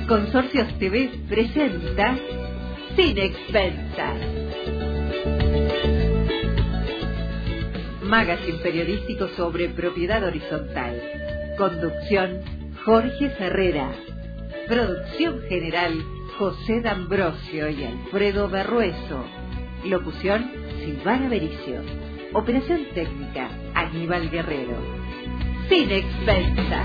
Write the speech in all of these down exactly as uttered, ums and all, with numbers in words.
Consorcios T V presenta Sin Expensas. Magazine periodístico sobre propiedad horizontal. Conducción Jorge Ferrera. Producción general José D'Ambrosio y Alfredo Berrueso. Locución Silvana Bericio. Operación técnica Aníbal Guerrero. Sin Expensas.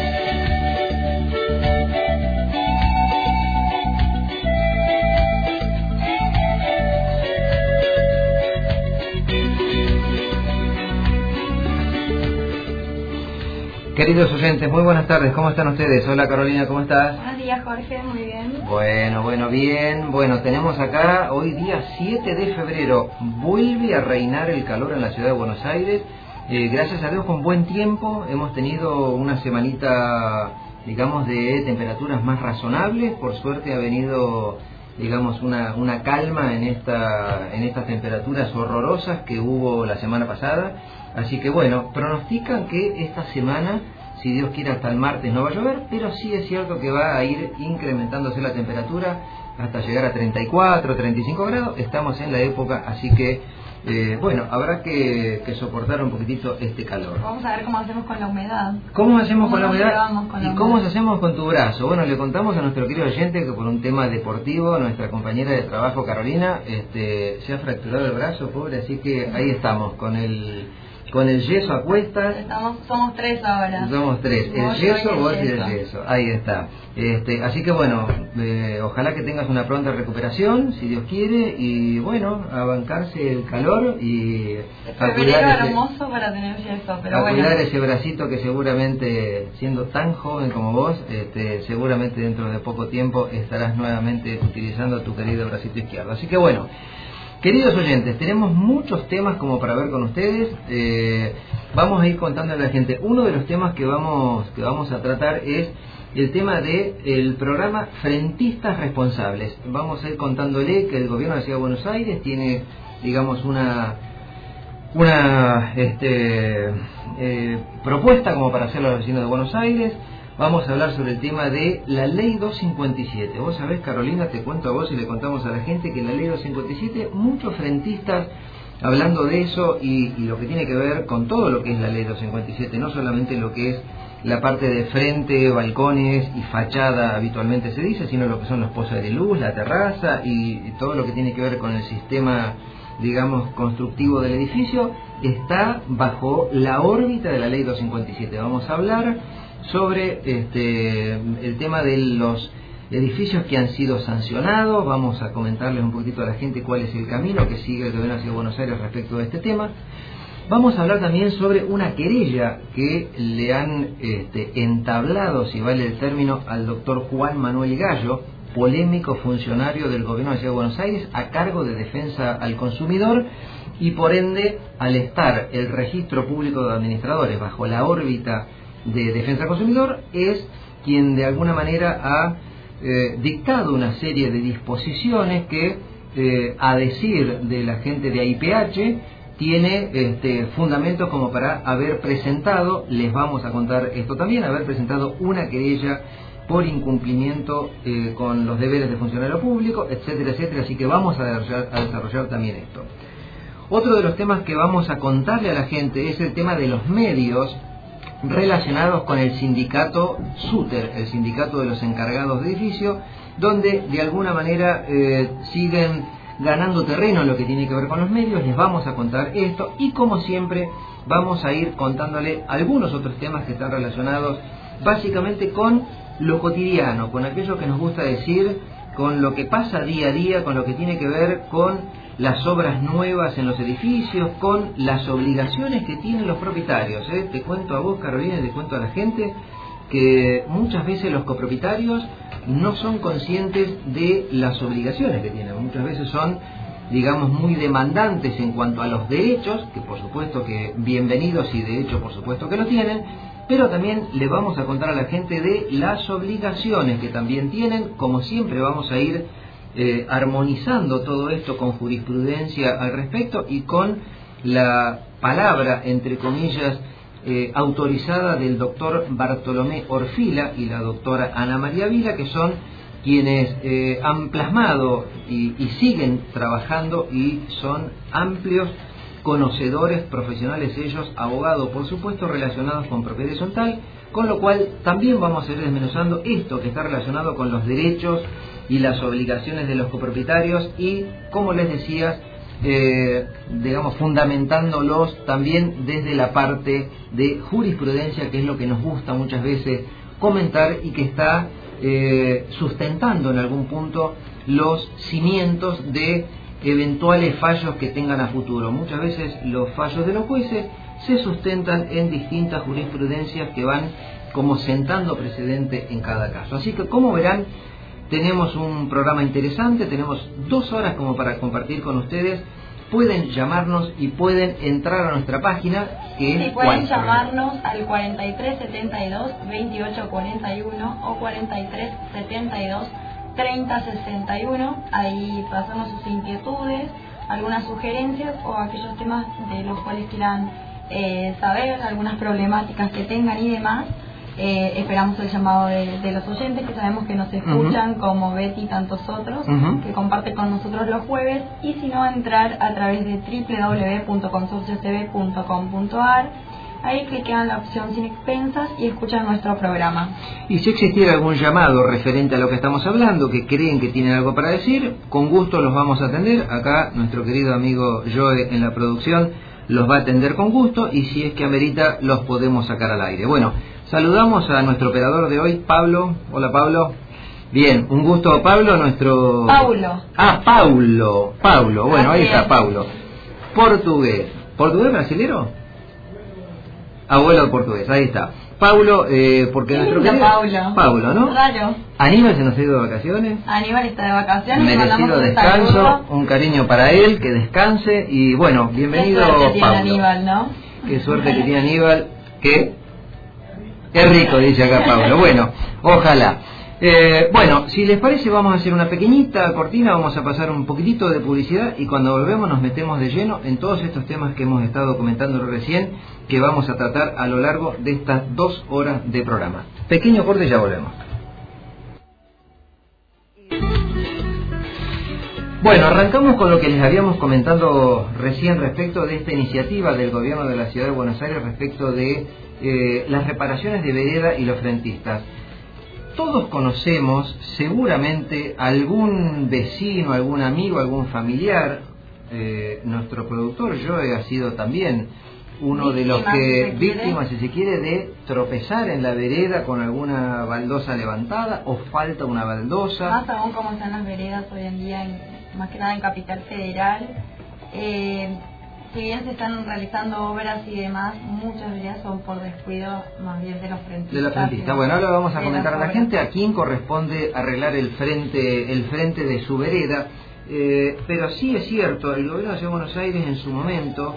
Queridos oyentes, muy buenas tardes, ¿cómo están ustedes? Hola Carolina, ¿cómo estás? Buenos días Jorge, muy bien. Bueno, bueno, bien. Bueno, tenemos acá hoy día siete de febrero, vuelve a reinar el calor en la ciudad de Buenos Aires. Eh, gracias a Dios con buen tiempo, hemos tenido una semanita, digamos, de temperaturas más razonables. Por suerte ha venido, digamos, una, una calma en, esta, en estas temperaturas horrorosas que hubo la semana pasada. Así que bueno, pronostican que esta semana, si Dios quiere, hasta el martes no va a llover, pero sí es cierto que va a ir incrementándose la temperatura hasta llegar a treinta y cuatro, treinta y cinco grados. Estamos en la época, así que eh, bueno, habrá que, que soportar un poquitito este calor. Vamos a ver cómo hacemos con la humedad. ¿Cómo hacemos ¿Cómo con la humedad? Con ¿Y la cómo humedad? hacemos con tu brazo? Bueno, le contamos a nuestro querido oyente que por un tema deportivo, nuestra compañera de trabajo Carolina, este, se ha fracturado el brazo, pobre, así que ahí estamos con el... con el yeso a cuestas. Estamos, somos tres ahora. Somos tres. El Vos yeso, y el vos y yeso. el yeso. Ahí está. Este, así que bueno, eh, ojalá que tengas una pronta recuperación, si Dios quiere, y bueno, a bancarse el calor y a Febrero cuidar, ese, hermoso para tener yeso, pero a bueno. cuidar ese bracito que seguramente, siendo tan joven como vos, este, seguramente dentro de poco tiempo estarás nuevamente utilizando tu querido bracito izquierdo. Así que bueno, queridos oyentes, tenemos muchos temas como para ver con ustedes. Eh, vamos a ir contándole a la gente. Uno de los temas que vamos que vamos a tratar es el tema de el programa Frentistas Responsables. Vamos a ir contándole que el gobierno de la Ciudad de Buenos Aires tiene, digamos, una una este, eh, propuesta como para hacerlo a los vecinos de Buenos Aires. Vamos a hablar sobre el tema de la ley doscientos cincuenta y siete. Vos sabés, Carolina, te cuento a vos y le contamos a la gente que la ley doscientos cincuenta y siete, muchos frentistas hablando de eso y, y lo que tiene que ver con todo lo que es la ley doscientos cincuenta y siete, no solamente lo que es la parte de frente, balcones y fachada habitualmente se dice, sino lo que son los pozos de luz, la terraza y, y todo lo que tiene que ver con el sistema, digamos, constructivo del edificio, está bajo la órbita de la ley doscientos cincuenta y siete. Vamos a hablar sobre este, el tema de los edificios que han sido sancionados. Vamos a comentarles un poquitito a la gente cuál es el camino que sigue el gobierno de la Ciudad de Buenos Aires respecto a este tema. Vamos a hablar también sobre una querella que le han este, entablado, si vale el término, al doctor Juan Manuel Gallo, polémico funcionario del gobierno de la Ciudad de Buenos Aires a cargo de defensa al consumidor, y por ende, al estar el registro público de administradores bajo la órbita de defensa al consumidor, es quien de alguna manera ha eh, dictado una serie de disposiciones que, eh, a decir de la gente de A I P H, tiene este, fundamentos como para haber presentado, les vamos a contar esto también, haber presentado una querella por incumplimiento eh, con los deberes de funcionario público, etcétera, etcétera. Así que vamos a desarrollar, a desarrollar también esto. Otro de los temas que vamos a contarle a la gente es el tema de los medios relacionados con el sindicato SUTER, el sindicato de los encargados de edificio, donde de alguna manera eh, siguen ganando terreno en lo que tiene que ver con los medios. Les vamos a contar esto y, como siempre, vamos a ir contándole algunos otros temas que están relacionados básicamente con lo cotidiano, con aquello que nos gusta decir, con lo que pasa día a día, con lo que tiene que ver con las obras nuevas en los edificios, con las obligaciones que tienen los propietarios. ¿eh? Te cuento a vos, Carolina, y te cuento a la gente que muchas veces los copropietarios no son conscientes de las obligaciones que tienen. Muchas veces son, digamos, muy demandantes en cuanto a los derechos, que por supuesto que bienvenidos y de hecho por supuesto que lo tienen, pero también le vamos a contar a la gente de las obligaciones que también tienen. Como siempre vamos a ir eh, armonizando todo esto con jurisprudencia al respecto y con la palabra, entre comillas, eh, autorizada del doctor Bartolomé Orfila y la doctora Ana María Vila, que son quienes eh, han plasmado y, y siguen trabajando y son amplios conocedores profesionales ellos, abogados por supuesto relacionados con propiedad horizontal, con lo cual también vamos a ir desmenuzando esto que está relacionado con los derechos y las obligaciones de los copropietarios y, como les decía, eh, digamos, fundamentándolos también desde la parte de jurisprudencia, que es lo que nos gusta muchas veces comentar y que está eh, sustentando en algún punto los cimientos de eventuales fallos que tengan a futuro. Muchas veces los fallos de los jueces se sustentan en distintas jurisprudencias que van como sentando precedente en cada caso. Así que, como verán, tenemos un programa interesante, tenemos dos horas como para compartir con ustedes. Pueden llamarnos y pueden entrar a nuestra página, que es... Sí, pueden llamarnos al cuarenta y tres setenta y dos veintiocho cuarenta y uno o cuarenta y tres setenta y dos treinta sesenta y uno. Ahí pasamos sus inquietudes, algunas sugerencias o aquellos temas de los cuales quieran eh, saber, algunas problemáticas que tengan y demás. Eh, esperamos el llamado de, de los oyentes que sabemos que nos escuchan, uh-huh. como Betty y tantos otros, uh-huh. que comparten con nosotros los jueves, y si no, entrar a través de doble u doble u doble u punto consorcio c b punto com punto a r. Ahí cliquean la opción sin expensas y escuchan nuestro programa. Y si existiera algún llamado referente a lo que estamos hablando, que creen que tienen algo para decir, con gusto los vamos a atender. Acá nuestro querido amigo Joe en la producción los va a atender con gusto, y si es que amerita los podemos sacar al aire. Bueno, saludamos a nuestro operador de hoy, Pablo. Hola, Pablo. Bien, un gusto, Pablo, nuestro... Paulo. Ah, Paulo. Paulo, bueno, Así ahí está, es. Paulo. Portugués. ¿Portugués brasilero? Abuelo portugués, ahí está. Paulo, eh, porque Qué nuestro lindo, querido... Paulo. Paulo, ¿no? Raro. Aníbal se nos ha ido de vacaciones. Aníbal está de vacaciones. Merecido mandamos un descanso, saludo. un cariño para él, que descanse. Y bueno, bienvenido, Qué suerte tiene Paulo. Aníbal, ¿no? Qué suerte que tiene Aníbal, que... Es rico, dice acá Pablo. Bueno, ojalá. Eh, bueno, si les parece, vamos a hacer una pequeñita cortina, vamos a pasar un poquitito de publicidad y cuando volvemos nos metemos de lleno en todos estos temas que hemos estado comentando recién, que vamos a tratar a lo largo de estas dos horas de programa. Pequeño corte y ya volvemos. Bueno, arrancamos con lo que les habíamos comentado recién respecto de esta iniciativa del gobierno de la Ciudad de Buenos Aires respecto de eh, las reparaciones de vereda y los frentistas. Todos conocemos seguramente algún vecino, algún amigo, algún familiar. Eh, nuestro productor Joe ha sido también uno de los que, víctimas si se quiere, de tropezar en la vereda con alguna baldosa levantada o falta una baldosa. Más aún como están las veredas hoy en día, en, más que nada en Capital Federal. Eh, si bien se están realizando obras y demás, muchas veredas son por descuido más bien de los frentistas. De los frentistas. Bueno, ahora vamos a comentar a la gente a quién corresponde arreglar el frente, el frente de su vereda. Eh, pero sí es cierto, el gobierno de la Ciudad de Buenos Aires en su momento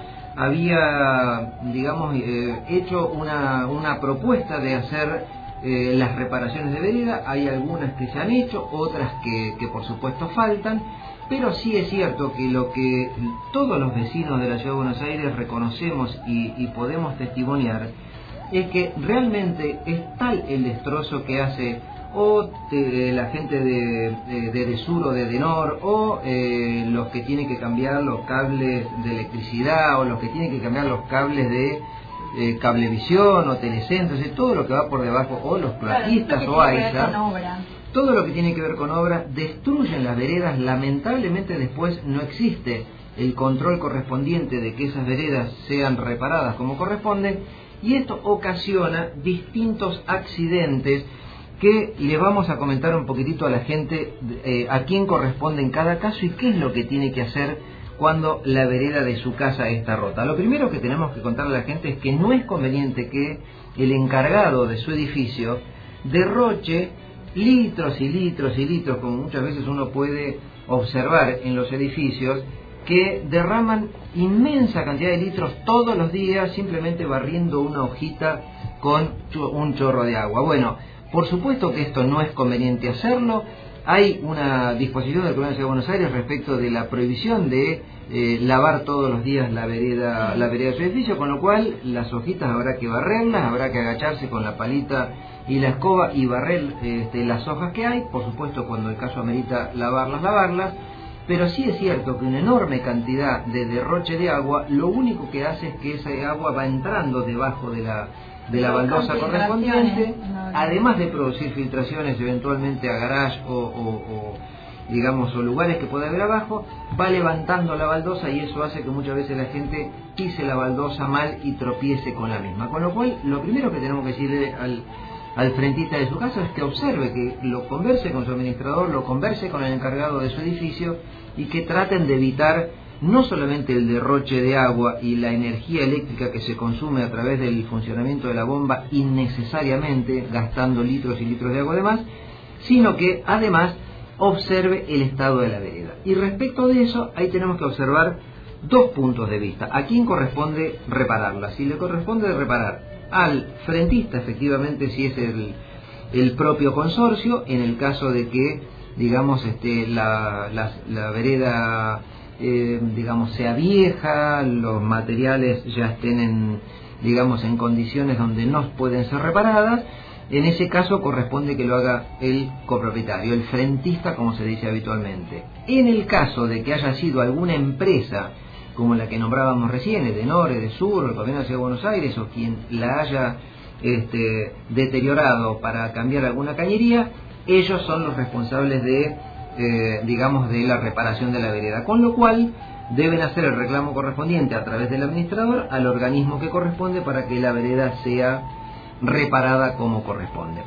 había, digamos, eh, hecho una, una propuesta de hacer eh, las reparaciones de vereda. Hay algunas que se han hecho, otras que, que por supuesto faltan, pero sí es cierto que lo que todos los vecinos de la Ciudad de Buenos Aires reconocemos y, y podemos testimoniar es que realmente es tal el destrozo que hace o de, la gente de, de, de Edesur o de Edenor, o eh, los que tienen que cambiar los cables de electricidad, o los que tienen que cambiar los cables de eh, Cablevisión o Telecentro, y todo lo que va por debajo, o los plaquistas claro, o AISA, con todo lo que tiene que ver con obras, destruyen las veredas. Lamentablemente después no existe el control correspondiente de que esas veredas sean reparadas como corresponden, y esto ocasiona distintos accidentes que le vamos a comentar un poquitito a la gente eh, a quién corresponde en cada caso y qué es lo que tiene que hacer cuando la vereda de su casa está rota. Lo primero que tenemos que contarle a la gente es que no es conveniente que el encargado de su edificio derroche litros y litros y litros, como muchas veces uno puede observar en los edificios, que derraman inmensa cantidad de litros todos los días simplemente barriendo una hojita con un chorro de agua. Bueno, por supuesto que esto no es conveniente hacerlo. hay una disposición del Gobierno de la Ciudad de Buenos Aires respecto de la prohibición de eh, lavar todos los días la vereda, la vereda de su edificio, con lo cual las hojitas habrá que barrerlas, habrá que agacharse con la palita y la escoba y barrer este, las hojas que hay, por supuesto cuando el caso amerita lavarlas, lavarlas, pero sí es cierto que una enorme cantidad de derroche de agua, lo único que hace es que esa agua va entrando debajo de la de la baldosa correspondiente, además de producir filtraciones eventualmente a garage o, o, o digamos o lugares que puede haber abajo, va levantando la baldosa y eso hace que muchas veces la gente pise la baldosa mal y tropiece con la misma, con lo cual lo primero que tenemos que decirle al al frentista de su casa es que observe, que lo converse con su administrador, lo converse con el encargado de su edificio y que traten de evitar no solamente el derroche de agua y la energía eléctrica que se consume a través del funcionamiento de la bomba innecesariamente, gastando litros y litros de agua de más, sino que además observe el estado de la vereda. Y respecto de eso, ahí tenemos que observar dos puntos de vista. ¿A quién corresponde repararla? Si le corresponde reparar al frentista, efectivamente, si es el, el propio consorcio, en el caso de que, digamos, este, la, la, la vereda, eh, digamos, sea vieja, los materiales ya estén en, digamos, en condiciones donde no pueden ser reparadas, en ese caso corresponde que lo haga el copropietario, el frentista, como se dice habitualmente. En el caso de que haya sido alguna empresa como la que nombrábamos recién, Edenor, Edesur, el Gobierno de la Ciudad de Buenos Aires, o quien la haya este, deteriorado para cambiar alguna cañería, ellos son los responsables de, eh, digamos, de la reparación de la vereda, con lo cual deben hacer el reclamo correspondiente a través del administrador al organismo que corresponde para que la vereda sea reparada como corresponde.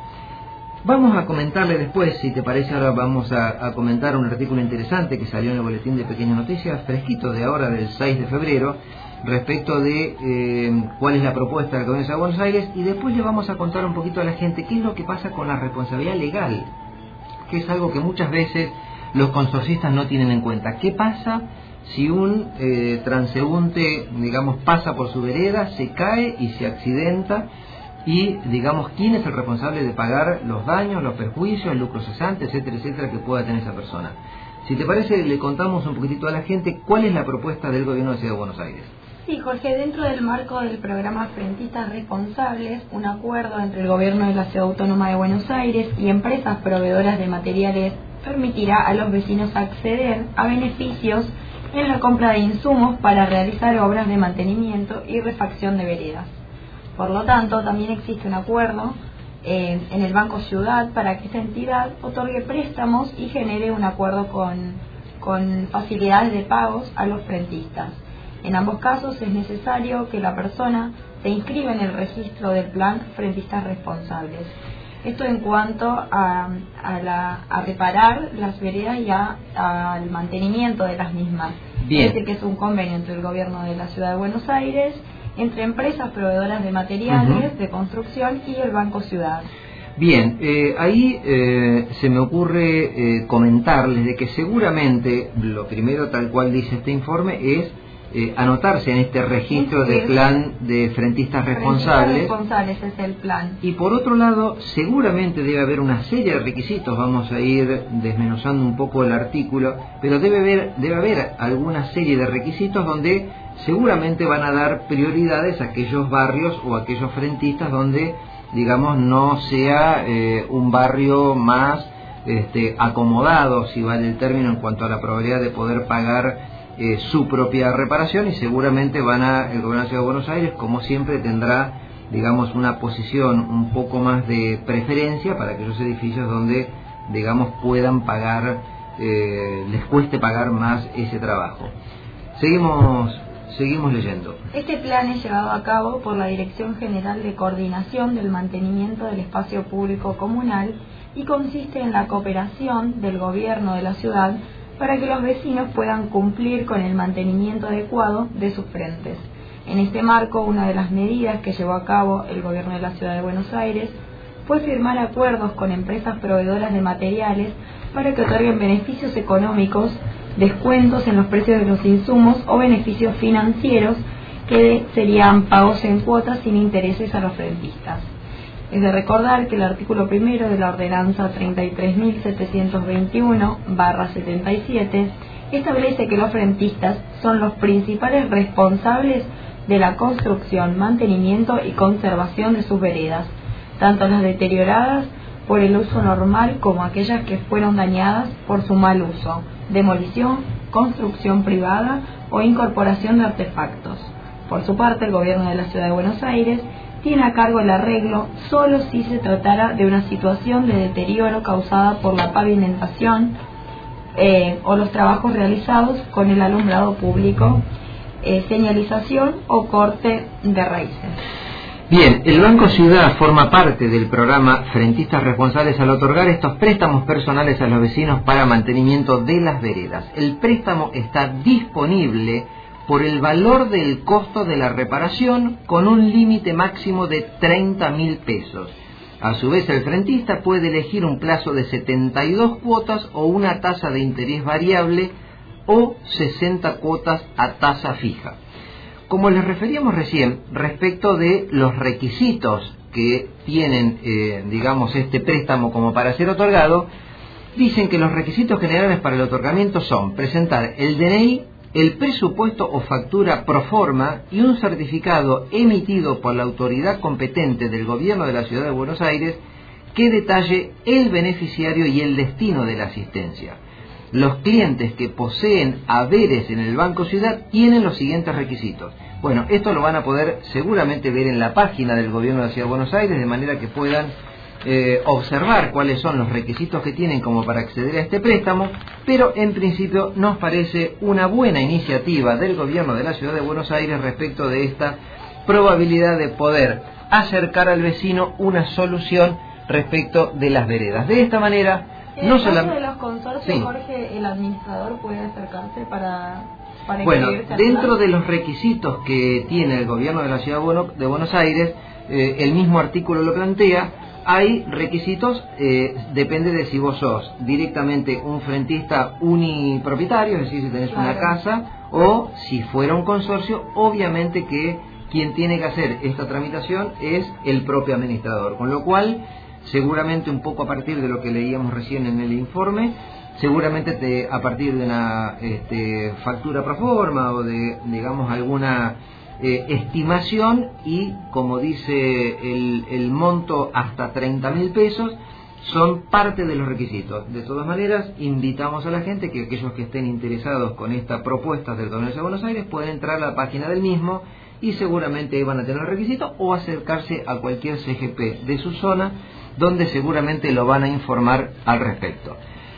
Vamos a comentarle después, si te parece, ahora vamos a, a comentar un artículo interesante que salió en el Boletín de Pequeñas Noticias, fresquito de ahora, del seis de febrero, respecto de eh, cuál es la propuesta del Gobierno de Buenos Aires, y después le vamos a contar un poquito a la gente qué es lo que pasa con la responsabilidad legal, que es algo que muchas veces los consorcistas no tienen en cuenta. ¿Qué pasa si un eh, transeúnte, digamos, pasa por su vereda, se cae y se accidenta? Y, digamos, quién es el responsable de pagar los daños, los perjuicios, el lucro cesante, etcétera, etcétera, que pueda tener esa persona. Si te parece, le contamos un poquitito a la gente cuál es la propuesta del Gobierno de la Ciudad de Buenos Aires. Sí, Jorge, dentro del marco del programa Frentistas Responsables, un acuerdo entre el Gobierno de la Ciudad Autónoma de Buenos Aires y empresas proveedoras de materiales permitirá a los vecinos acceder a beneficios en la compra de insumos para realizar obras de mantenimiento y refacción de veredas. Por lo tanto, también existe un acuerdo eh, en el Banco Ciudad para que esta entidad otorgue préstamos y genere un acuerdo con, con facilidades de pagos a los frentistas. En ambos casos es necesario que la persona se inscriba en el registro del plan Frentistas Responsables. Esto en cuanto a, a, la, a reparar las veredas y a, al mantenimiento de las mismas. Bien. Es decir, que es un convenio entre el Gobierno de la Ciudad de Buenos Aires, entre empresas proveedoras de materiales, uh-huh. de construcción y el Banco Ciudad. Bien, eh, ahí eh, se me ocurre eh, comentarles de que seguramente lo primero, tal cual dice este informe, es eh, anotarse en este registro sí, sí, de plan de frentistas responsables. Frentistas responsables es el plan. Y por otro lado, seguramente debe haber una serie de requisitos, vamos a ir desmenuzando un poco el artículo, pero debe haber, debe haber alguna serie de requisitos donde seguramente van a dar prioridades a aquellos barrios o a aquellos frentistas donde, digamos, no sea eh, un barrio más este, acomodado, si vale el término, en cuanto a la probabilidad de poder pagar eh, su propia reparación, y seguramente van a, el Gobierno de la Ciudad de Buenos Aires, como siempre, tendrá, digamos, una posición un poco más de preferencia para aquellos edificios donde, digamos, puedan pagar, eh, les cueste pagar más ese trabajo. Seguimos Seguimos leyendo. Este plan es llevado a cabo por la Dirección General de Coordinación del Mantenimiento del Espacio Público Comunal y consiste en la cooperación del Gobierno de la ciudad para que los vecinos puedan cumplir con el mantenimiento adecuado de sus frentes. En este marco, una de las medidas que llevó a cabo el Gobierno de la Ciudad de Buenos Aires fue firmar acuerdos con empresas proveedoras de materiales para que otorguen beneficios económicos, descuentos en los precios de los insumos o beneficios financieros que serían pagos en cuotas sin intereses a los frentistas. Es de recordar que el artículo primero de la ordenanza treinta y tres mil setecientos veintiuno barra setenta y siete establece que los frentistas son los principales responsables de la construcción, mantenimiento y conservación de sus veredas, tanto las deterioradas por el uso normal como aquellas que fueron dañadas por su mal uso, demolición, construcción privada o incorporación de artefactos. Por su parte, el gobierno de la Ciudad de Buenos Aires tiene a cargo el arreglo solo si se tratara de una situación de deterioro causada por la pavimentación eh, o los trabajos realizados con el alumbrado público, eh, señalización o corte de raíces. Bien, el Banco Ciudad forma parte del programa Frentistas Responsables al otorgar estos préstamos personales a los vecinos para mantenimiento de las veredas. El préstamo está disponible por el valor del costo de la reparación con un límite máximo de treinta mil pesos. A su vez, el frentista puede elegir un plazo de setenta y dos cuotas o una tasa de interés variable o sesenta cuotas a tasa fija. Como les referíamos recién, respecto de los requisitos que tienen, eh, digamos, este préstamo como para ser otorgado, dicen que los requisitos generales para el otorgamiento son presentar el D N I, el presupuesto o factura pro forma y un certificado emitido por la autoridad competente del Gobierno de la Ciudad de Buenos Aires que detalle el beneficiario y el destino de la asistencia. Los clientes que poseen haberes en el Banco Ciudad tienen los siguientes requisitos. Bueno, esto lo van a poder seguramente ver en la página del Gobierno de la Ciudad de Buenos Aires, de manera que puedan eh, observar cuáles son los requisitos que tienen como para acceder a este préstamo, pero en principio nos parece una buena iniciativa del Gobierno de la Ciudad de Buenos Aires respecto de esta probabilidad de poder acercar al vecino una solución respecto de las veredas. De esta manera, En no el caso solamente... de los consorcios, Sí. Jorge, el administrador puede acercarse para, para Bueno, inscribirse al dentro plan. de los requisitos que tiene el Gobierno de la Ciudad de Buenos Aires, eh, el mismo artículo lo plantea, hay requisitos, eh, depende de si vos sos directamente un frentista unipropietario, es decir, si tenés Claro. una casa, o si fuera un consorcio, obviamente que quien tiene que hacer esta tramitación es el propio administrador, con lo cual, seguramente un poco a partir de lo que leíamos recién en el informe, seguramente te, a partir de una este, factura pro forma o de, digamos, alguna eh, estimación y, como dice el, el monto hasta treinta mil pesos, son parte de los requisitos. De todas maneras, invitamos a la gente que aquellos que estén interesados con esta propuesta del Gobierno de Buenos Aires pueden entrar a la página del mismo y seguramente van a tener requisitos o acercarse a cualquier C G P de su zona, donde seguramente lo van a informar al respecto.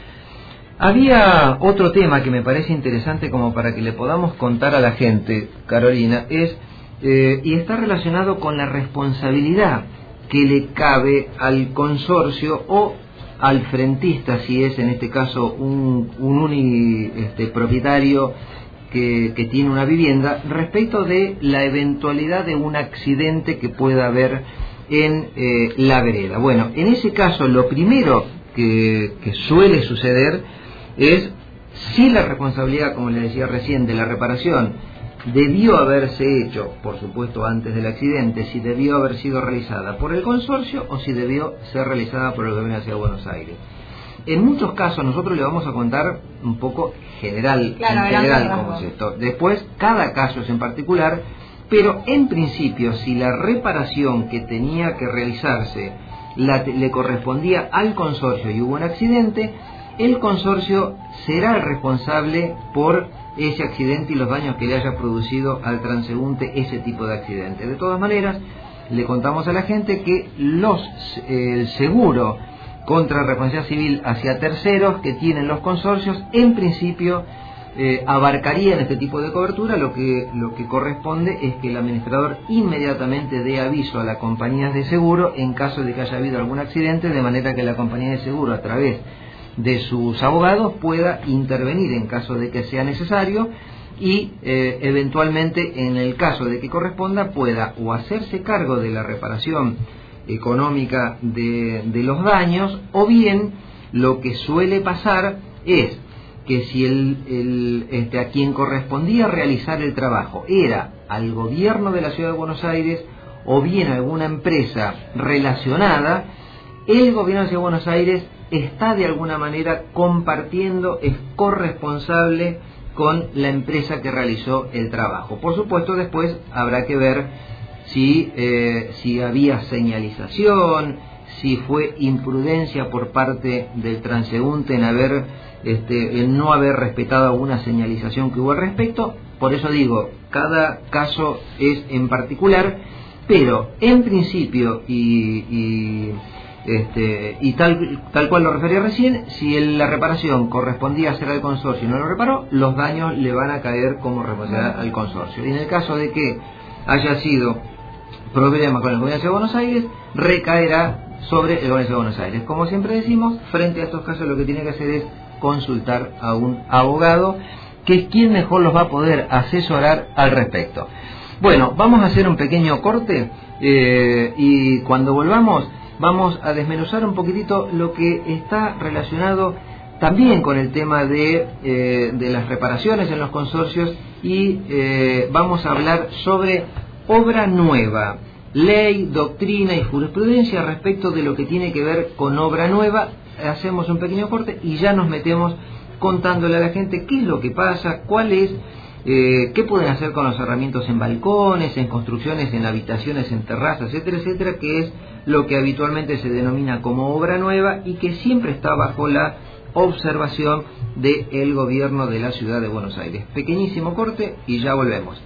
Había otro tema que me parece interesante como para que le podamos contar a la gente, Carolina, es eh, y está relacionado con la responsabilidad que le cabe al consorcio o al frentista, si es en este caso un, un uni este, propietario que, que tiene una vivienda, respecto de la eventualidad de un accidente que pueda haber en eh, la vereda. Bueno, en ese caso lo primero que, que suele suceder es si la responsabilidad, como le decía recién, de la reparación debió haberse hecho, por supuesto antes del accidente, si debió haber sido realizada por el consorcio o si debió ser realizada por el Gobierno de la Ciudad de Buenos Aires. En muchos casos nosotros le vamos a contar un poco general, Claro, en general cómo es esto. Después cada caso es en particular, pero en principio si la reparación que tenía que realizarse la, le correspondía al consorcio y hubo un accidente, el consorcio será el responsable por ese accidente y los daños que le haya producido al transeúnte ese tipo de accidente. De todas maneras, le contamos a la gente que los eh, el seguro contra responsabilidad civil hacia terceros que tienen los consorcios, en principio eh, abarcarían este tipo de cobertura. Lo que, lo que corresponde es que el administrador inmediatamente dé aviso a la compañía de seguro en caso de que haya habido algún accidente, de manera que la compañía de seguro, a través de sus abogados, pueda intervenir en caso de que sea necesario y eh, eventualmente, en el caso de que corresponda, pueda o hacerse cargo de la reparación económica de, de los daños, o bien lo que suele pasar es que si el, el, este, a quien correspondía realizar el trabajo era al Gobierno de la Ciudad de Buenos Aires o bien alguna empresa relacionada, el gobierno de la Ciudad de Buenos Aires está de alguna manera compartiendo, es corresponsable con la empresa que realizó el trabajo. Por supuesto, después habrá que ver si, eh, si había señalización, si fue imprudencia por parte del transeúnte en haber este, en no haber respetado alguna señalización que hubo al respecto. Por eso digo, cada caso es en particular, pero en principio y, y Este, y tal, tal cual lo refería recién, si el, la reparación correspondía a hacer al consorcio y no lo reparó, los daños le van a caer como responsabilidad al consorcio. Y en el caso de que haya sido problema con el gobierno de Buenos Aires, recaerá sobre el gobierno de Buenos Aires. Como siempre decimos, frente a estos casos lo que tiene que hacer es consultar a un abogado, que es quien mejor los va a poder asesorar al respecto. Bueno, vamos a hacer un pequeño corte eh, y cuando volvamos vamos a desmenuzar un poquitito lo que está relacionado también con el tema de, eh, de las reparaciones en los consorcios y eh, vamos a hablar sobre obra nueva, ley, doctrina y jurisprudencia respecto de lo que tiene que ver con obra nueva. Hacemos un pequeño corte y ya nos metemos contándole a la gente qué es lo que pasa, cuál es, eh, qué pueden hacer con los cerramientos en balcones, en construcciones, en habitaciones, en terrazas, etcétera, etcétera, que es lo que habitualmente se denomina como obra nueva y que siempre está bajo la observación del gobierno de la Ciudad de Buenos Aires. Pequeñísimo corte y ya volvemos.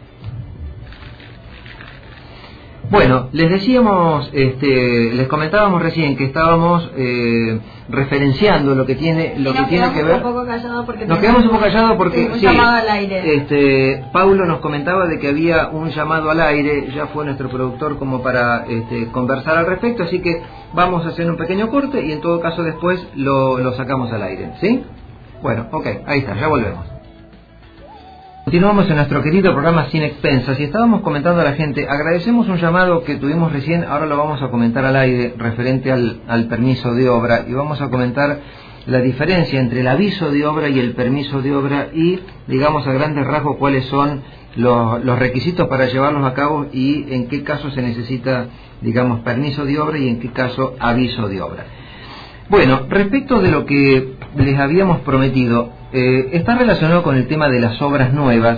Bueno, les decíamos, este, les comentábamos recién que estábamos eh, referenciando lo que tiene, lo que tiene que ver. Nos quedamos un poco callados porque un sí, llamado al aire. Este, Paulo nos comentaba de que había un llamado al aire, ya fue nuestro productor como para este, conversar al respecto, así que vamos a hacer un pequeño corte y en todo caso después lo, lo sacamos al aire, ¿sí? Bueno, ok, ahí está, ya volvemos. Continuamos en nuestro querido programa Sin Expensas y estábamos comentando a la gente, agradecemos un llamado que tuvimos recién, ahora lo vamos a comentar al aire referente al, al permiso de obra y vamos a comentar la diferencia entre el aviso de obra y el permiso de obra y digamos a grandes rasgos cuáles son los, los requisitos para llevarlos a cabo y en qué caso se necesita digamos permiso de obra y en qué caso aviso de obra. Bueno, respecto de lo que les habíamos prometido, eh, está relacionado con el tema de las obras nuevas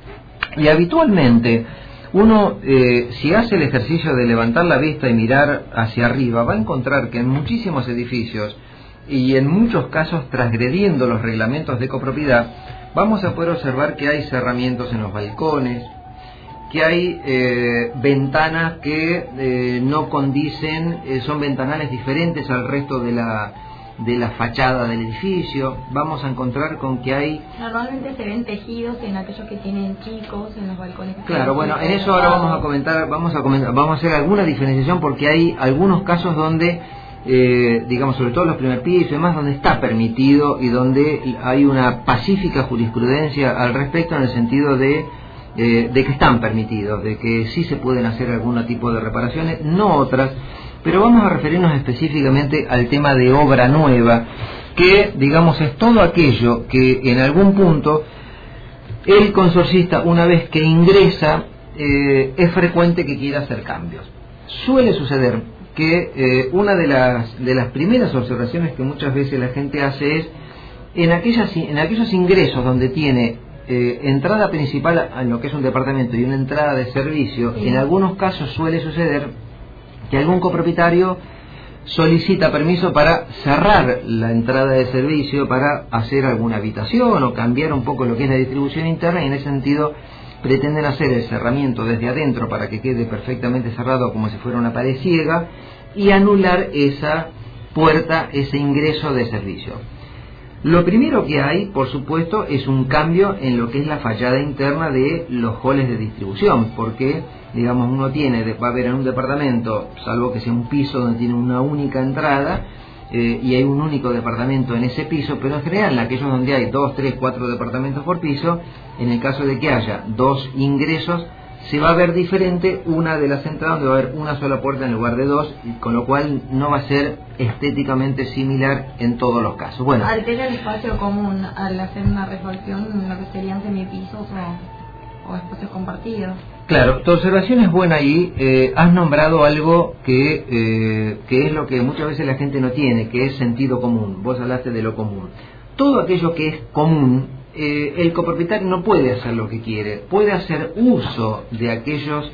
y habitualmente uno, eh, si hace el ejercicio de levantar la vista y mirar hacia arriba, va a encontrar que en muchísimos edificios y en muchos casos transgrediendo los reglamentos de copropiedad, vamos a poder observar que hay cerramientos en los balcones, que hay eh, ventanas que eh, no condicen, eh, son ventanales diferentes al resto de la de la fachada del edificio. Vamos a encontrar con que hay... Normalmente se ven tejidos en aquellos que tienen chicos, en los balcones. Claro, bueno, en eso ahora vamos a comentar, vamos a comentar, vamos a hacer alguna diferenciación porque hay algunos casos donde, eh, digamos, sobre todo los primer pisos y demás, donde está permitido y donde hay una pacífica jurisprudencia al respecto en el sentido de Eh, de que están permitidos, de que sí se pueden hacer algún tipo de reparaciones, no otras, pero vamos a referirnos específicamente al tema de obra nueva, que digamos es todo aquello que en algún punto el consorcista una vez que ingresa eh, es frecuente que quiera hacer cambios. Suele suceder que eh, una de las, de las primeras observaciones que muchas veces la gente hace es en, aquellas, en aquellos ingresos donde tiene Eh, entrada principal en lo que es un departamento y una entrada de servicio, sí. En algunos casos suele suceder que algún copropietario solicita permiso para cerrar la entrada de servicio para hacer alguna habitación o cambiar un poco lo que es la distribución interna y en ese sentido pretenden hacer el cerramiento desde adentro para que quede perfectamente cerrado como si fuera una pared ciega y anular esa puerta, ese ingreso de servicio. Lo primero que hay, por supuesto, es un cambio en lo que es la fachada interna de los halls de distribución, porque, digamos, uno tiene, va a ver en un departamento, salvo que sea un piso donde tiene una única entrada, eh, y hay un único departamento en ese piso, pero en general, en aquellos donde hay dos, tres, cuatro departamentos por piso, en el caso de que haya dos ingresos, se va a ver diferente una de las entradas donde va a haber una sola puerta en lugar de dos, con lo cual no va a ser estéticamente similar en todos los casos. Bueno, altera el espacio común al hacer una refacción en lo que serían semipisos o... o espacios compartidos. Claro, tu observación es buena ahí. Eh, has nombrado algo que, eh, que es lo que muchas veces la gente no tiene, que es sentido común. Vos hablaste de lo común. Todo aquello que es común, eh, el copropietario no puede hacer lo que quiere, puede hacer uso de aquellos,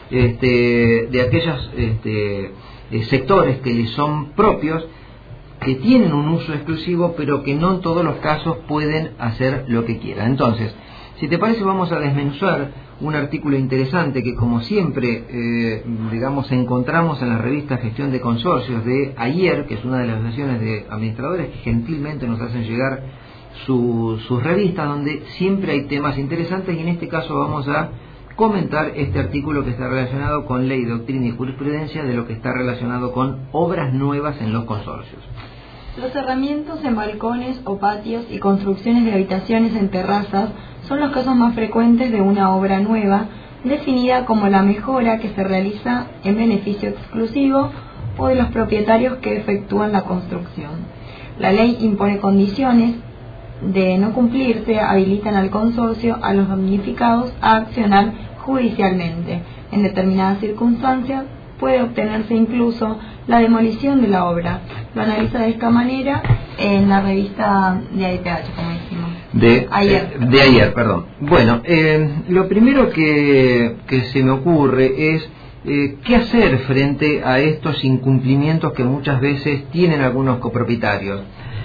este, de aquellos este, eh, sectores que le son propios, que tienen un uso exclusivo, pero que no en todos los casos pueden hacer lo que quieran. Entonces, si te parece, vamos a desmenuzar un artículo interesante que, como siempre, eh, digamos, encontramos en la revista Gestión de Consorcios de ayer, que es una de las asociaciones de administradores que gentilmente nos hacen llegar su, sus revistas, donde siempre hay temas interesantes, y en este caso vamos a comentar este artículo que está relacionado con ley, doctrina y jurisprudencia de lo que está relacionado con obras nuevas en los consorcios. Los cerramientos en balcones o patios y construcciones de habitaciones en terrazas son los casos más frecuentes de una obra nueva, definida como la mejora que se realiza en beneficio exclusivo o de los propietarios que efectúan la construcción. La ley impone condiciones, de no cumplirse habilitan al consorcio a los damnificados a accionar judicialmente. En determinadas circunstancias puede obtenerse incluso la demolición de la obra. Lo analiza de esta manera en la revista de A I P H, como dijimos. De ayer. Eh, de ayer, perdón. Bueno, eh, lo primero que, que se me ocurre es eh, qué hacer frente a estos incumplimientos que muchas veces tienen algunos copropietarios.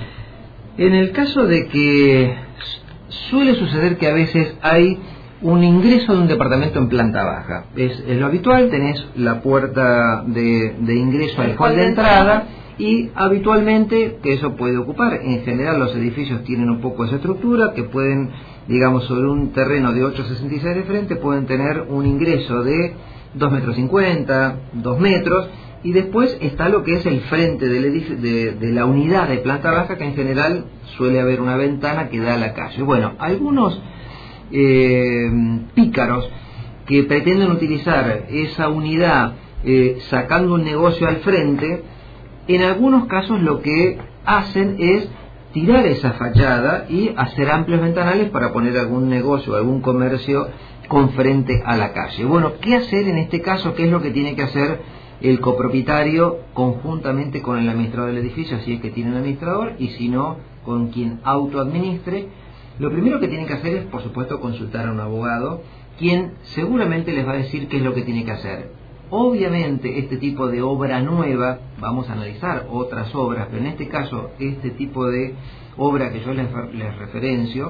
En el caso de que suele suceder que a veces hay un ingreso de un departamento en planta baja, es, es lo habitual, tenés la puerta de, de ingreso al hall de entrada, y habitualmente que eso puede ocupar. En general los edificios tienen un poco esa estructura, que pueden, digamos, sobre un terreno de ocho sesenta y seis de frente, pueden tener un ingreso de dos metros cincuenta, dos metros, y después está lo que es el frente del edificio, de, de la unidad de planta baja, que en general suele haber una ventana que da a la calle. Bueno, algunos eh, pícaros que pretenden utilizar esa unidad eh, sacando un negocio al frente, en algunos casos lo que hacen es tirar esa fachada y hacer amplios ventanales para poner algún negocio, algún comercio con frente a la calle. Bueno, ¿qué hacer en este caso? ¿Qué es lo que tiene que hacer el copropietario conjuntamente con el administrador del edificio, si es que tiene un administrador, y si no, con quien autoadministre? Lo primero que tienen que hacer es, por supuesto, consultar a un abogado, quien seguramente les va a decir qué es lo que tiene que hacer. Obviamente, este tipo de obra nueva, vamos a analizar otras obras, pero en este caso, este tipo de obra que yo les, les referencio,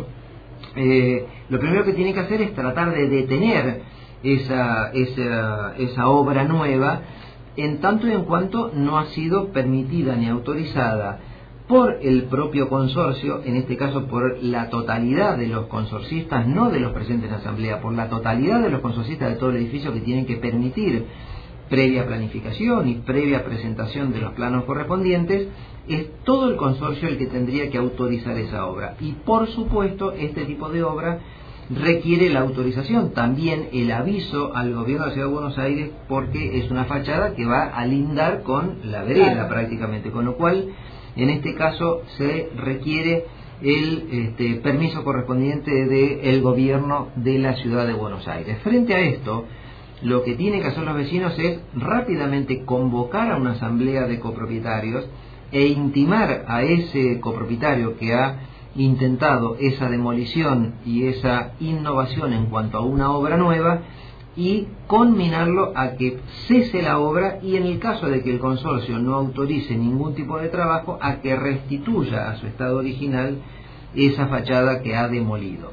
eh, lo primero que tiene que hacer es tratar de detener esa, esa, esa obra nueva, en tanto y en cuanto no ha sido permitida ni autorizada por el propio consorcio, en este caso por la totalidad de los consorcistas, no de los presentes en la asamblea, por la totalidad de los consorcistas de todo el edificio, que tienen que permitir, previa planificación y previa presentación de los planos correspondientes, es todo el consorcio el que tendría que autorizar esa obra. Y por supuesto, este tipo de obra requiere la autorización, también el aviso al gobierno de la Ciudad de Buenos Aires, porque es una fachada que va a lindar con la vereda, claro, prácticamente, con lo cual en este caso se requiere el este, permiso correspondiente del gobierno de la Ciudad de Buenos Aires. Frente a esto, lo que tienen que hacer los vecinos es rápidamente convocar a una asamblea de copropietarios e intimar a ese copropietario que ha intentado esa demolición y esa innovación en cuanto a una obra nueva, y conminarlo a que cese la obra, y en el caso de que el consorcio no autorice ningún tipo de trabajo, a que restituya a su estado original esa fachada que ha demolido.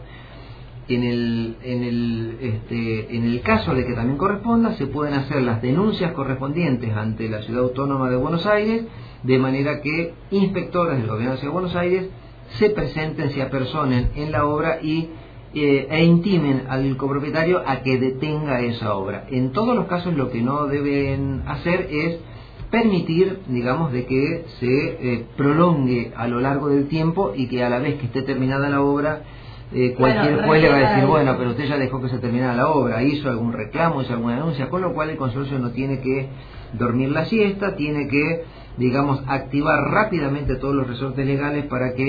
En el, en el, este, en el caso de que también corresponda, se pueden hacer las denuncias correspondientes ante la Ciudad Autónoma de Buenos Aires, de manera que inspectores del gobierno de la Ciudad de Buenos Aires se presenten, se apersonen en la obra y eh, e intimen al copropietario a que detenga esa obra. En todos los casos lo que no deben hacer es permitir, digamos, de que se eh, prolongue a lo largo del tiempo, y que a la vez que esté terminada la obra, eh, cualquier bueno, juez le va a decir, bueno, pero usted ya dejó que se terminara la obra, hizo algún reclamo, hizo alguna denuncia, con lo cual el consorcio no tiene que dormir la siesta, tiene que, digamos, activar rápidamente todos los resortes legales para que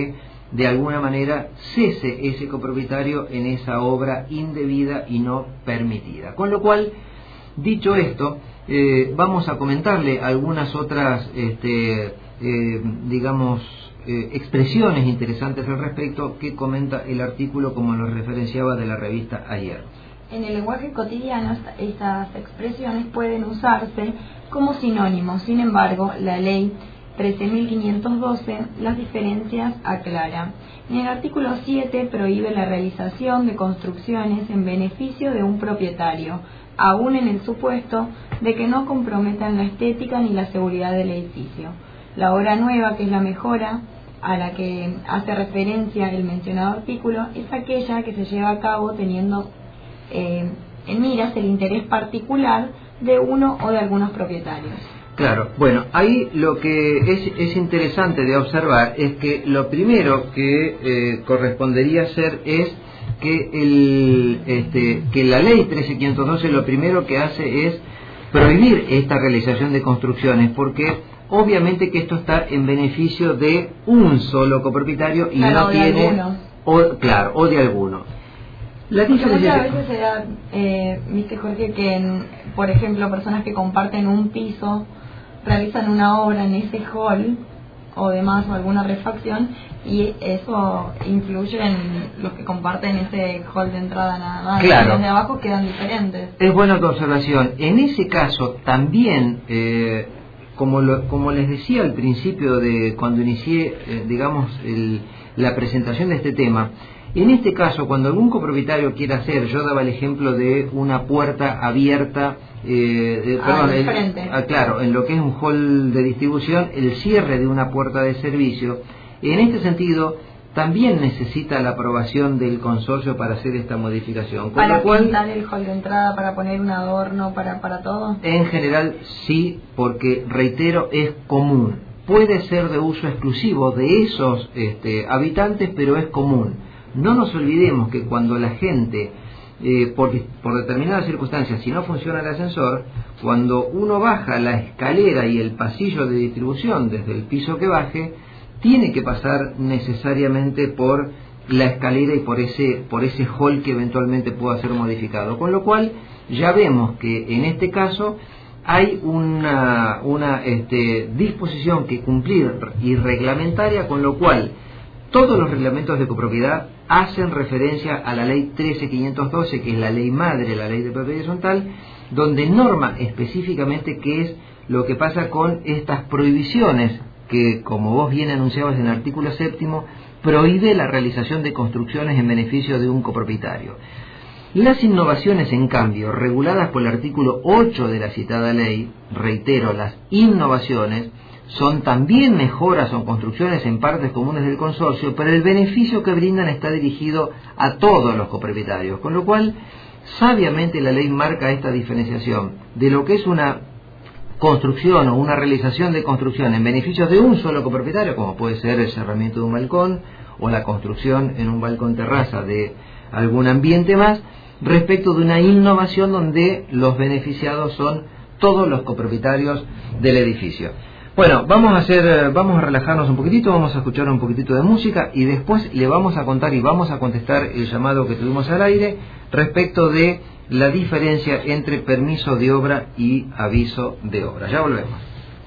de alguna manera cese ese copropietario en esa obra indebida y no permitida. Con lo cual, dicho esto, eh, vamos a comentarle algunas otras, este, eh, digamos, eh, expresiones interesantes al respecto que comenta el artículo, como lo referenciaba de la revista ayer. En el lenguaje cotidiano, estas expresiones pueden usarse como sinónimos. Sin embargo, la ley trece mil quinientos doce las diferencias aclara. En el artículo siete prohíbe la realización de construcciones en beneficio de un propietario, aún en el supuesto de que no comprometan la estética ni la seguridad del edificio. La obra nueva, que es la mejora a la que hace referencia el mencionado artículo, es aquella que se lleva a cabo teniendo eh, en miras el interés particular de uno o de algunos propietarios. Claro, bueno, ahí lo que es, es interesante de observar es que lo primero que eh, correspondería hacer es que, el, este, que la ley trece mil quinientos doce lo primero que hace es prohibir esta realización de construcciones, porque obviamente que esto está en beneficio de un solo copropietario y claro, no tiene, o, claro, o de alguno. La diferencia a veces se da, eh, viste Jorge, que en, por ejemplo, personas que comparten un piso realizan una obra en ese hall o demás, o alguna refacción, y eso influye en los que comparten ese hall de entrada nada más. Claro. Los de abajo quedan diferentes. Es buena tu observación. En ese caso también, eh, como, lo, como les decía al principio de cuando inicié, eh, digamos, el, la presentación de este tema, en este caso, cuando algún copropietario quiera hacer, yo daba el ejemplo de una puerta abierta, eh, eh, ah, perdón, el, frente. ah, claro, en lo que es un hall de distribución, el cierre de una puerta de servicio, en este sentido, también necesita la aprobación del consorcio para hacer esta modificación. Con ¿Para lo cual, pintar el hall de entrada, para poner un adorno, para, para todo? En general, sí, porque, reitero, es común. Puede ser de uso exclusivo de esos este, habitantes, pero es común. No nos olvidemos que cuando la gente, eh, por, por determinadas circunstancias, si no funciona el ascensor, cuando uno baja la escalera y el pasillo de distribución desde el piso que baje, tiene que pasar necesariamente por la escalera y por ese, por ese hall que eventualmente pueda ser modificado. Con lo cual, ya vemos que en este caso hay una, una este, disposición que cumplir y reglamentaria, con lo cual todos los reglamentos de copropiedad hacen referencia a la ley trece mil quinientos doce, que es la ley madre, la ley de propiedad horizontal, donde norma específicamente qué es lo que pasa con estas prohibiciones que, como vos bien anunciabas en el artículo séptimo, prohíbe la realización de construcciones en beneficio de un copropietario. Las innovaciones, en cambio, reguladas por el artículo ocho de la citada ley, reitero, las innovaciones, son también mejoras o construcciones en partes comunes del consorcio, pero el beneficio que brindan está dirigido a todos los copropietarios, con lo cual, sabiamente la ley marca esta diferenciación de lo que es una construcción o una realización de construcción en beneficio de un solo copropietario, como puede ser el cerramiento de un balcón o la construcción en un balcón terraza de algún ambiente más, respecto de una innovación donde los beneficiados son todos los copropietarios del edificio. Bueno, vamos a hacer, vamos a relajarnos un poquitito, vamos a escuchar un poquitito de música y después le vamos a contar y vamos a contestar el llamado que tuvimos al aire respecto de la diferencia entre permiso de obra y aviso de obra. Ya volvemos.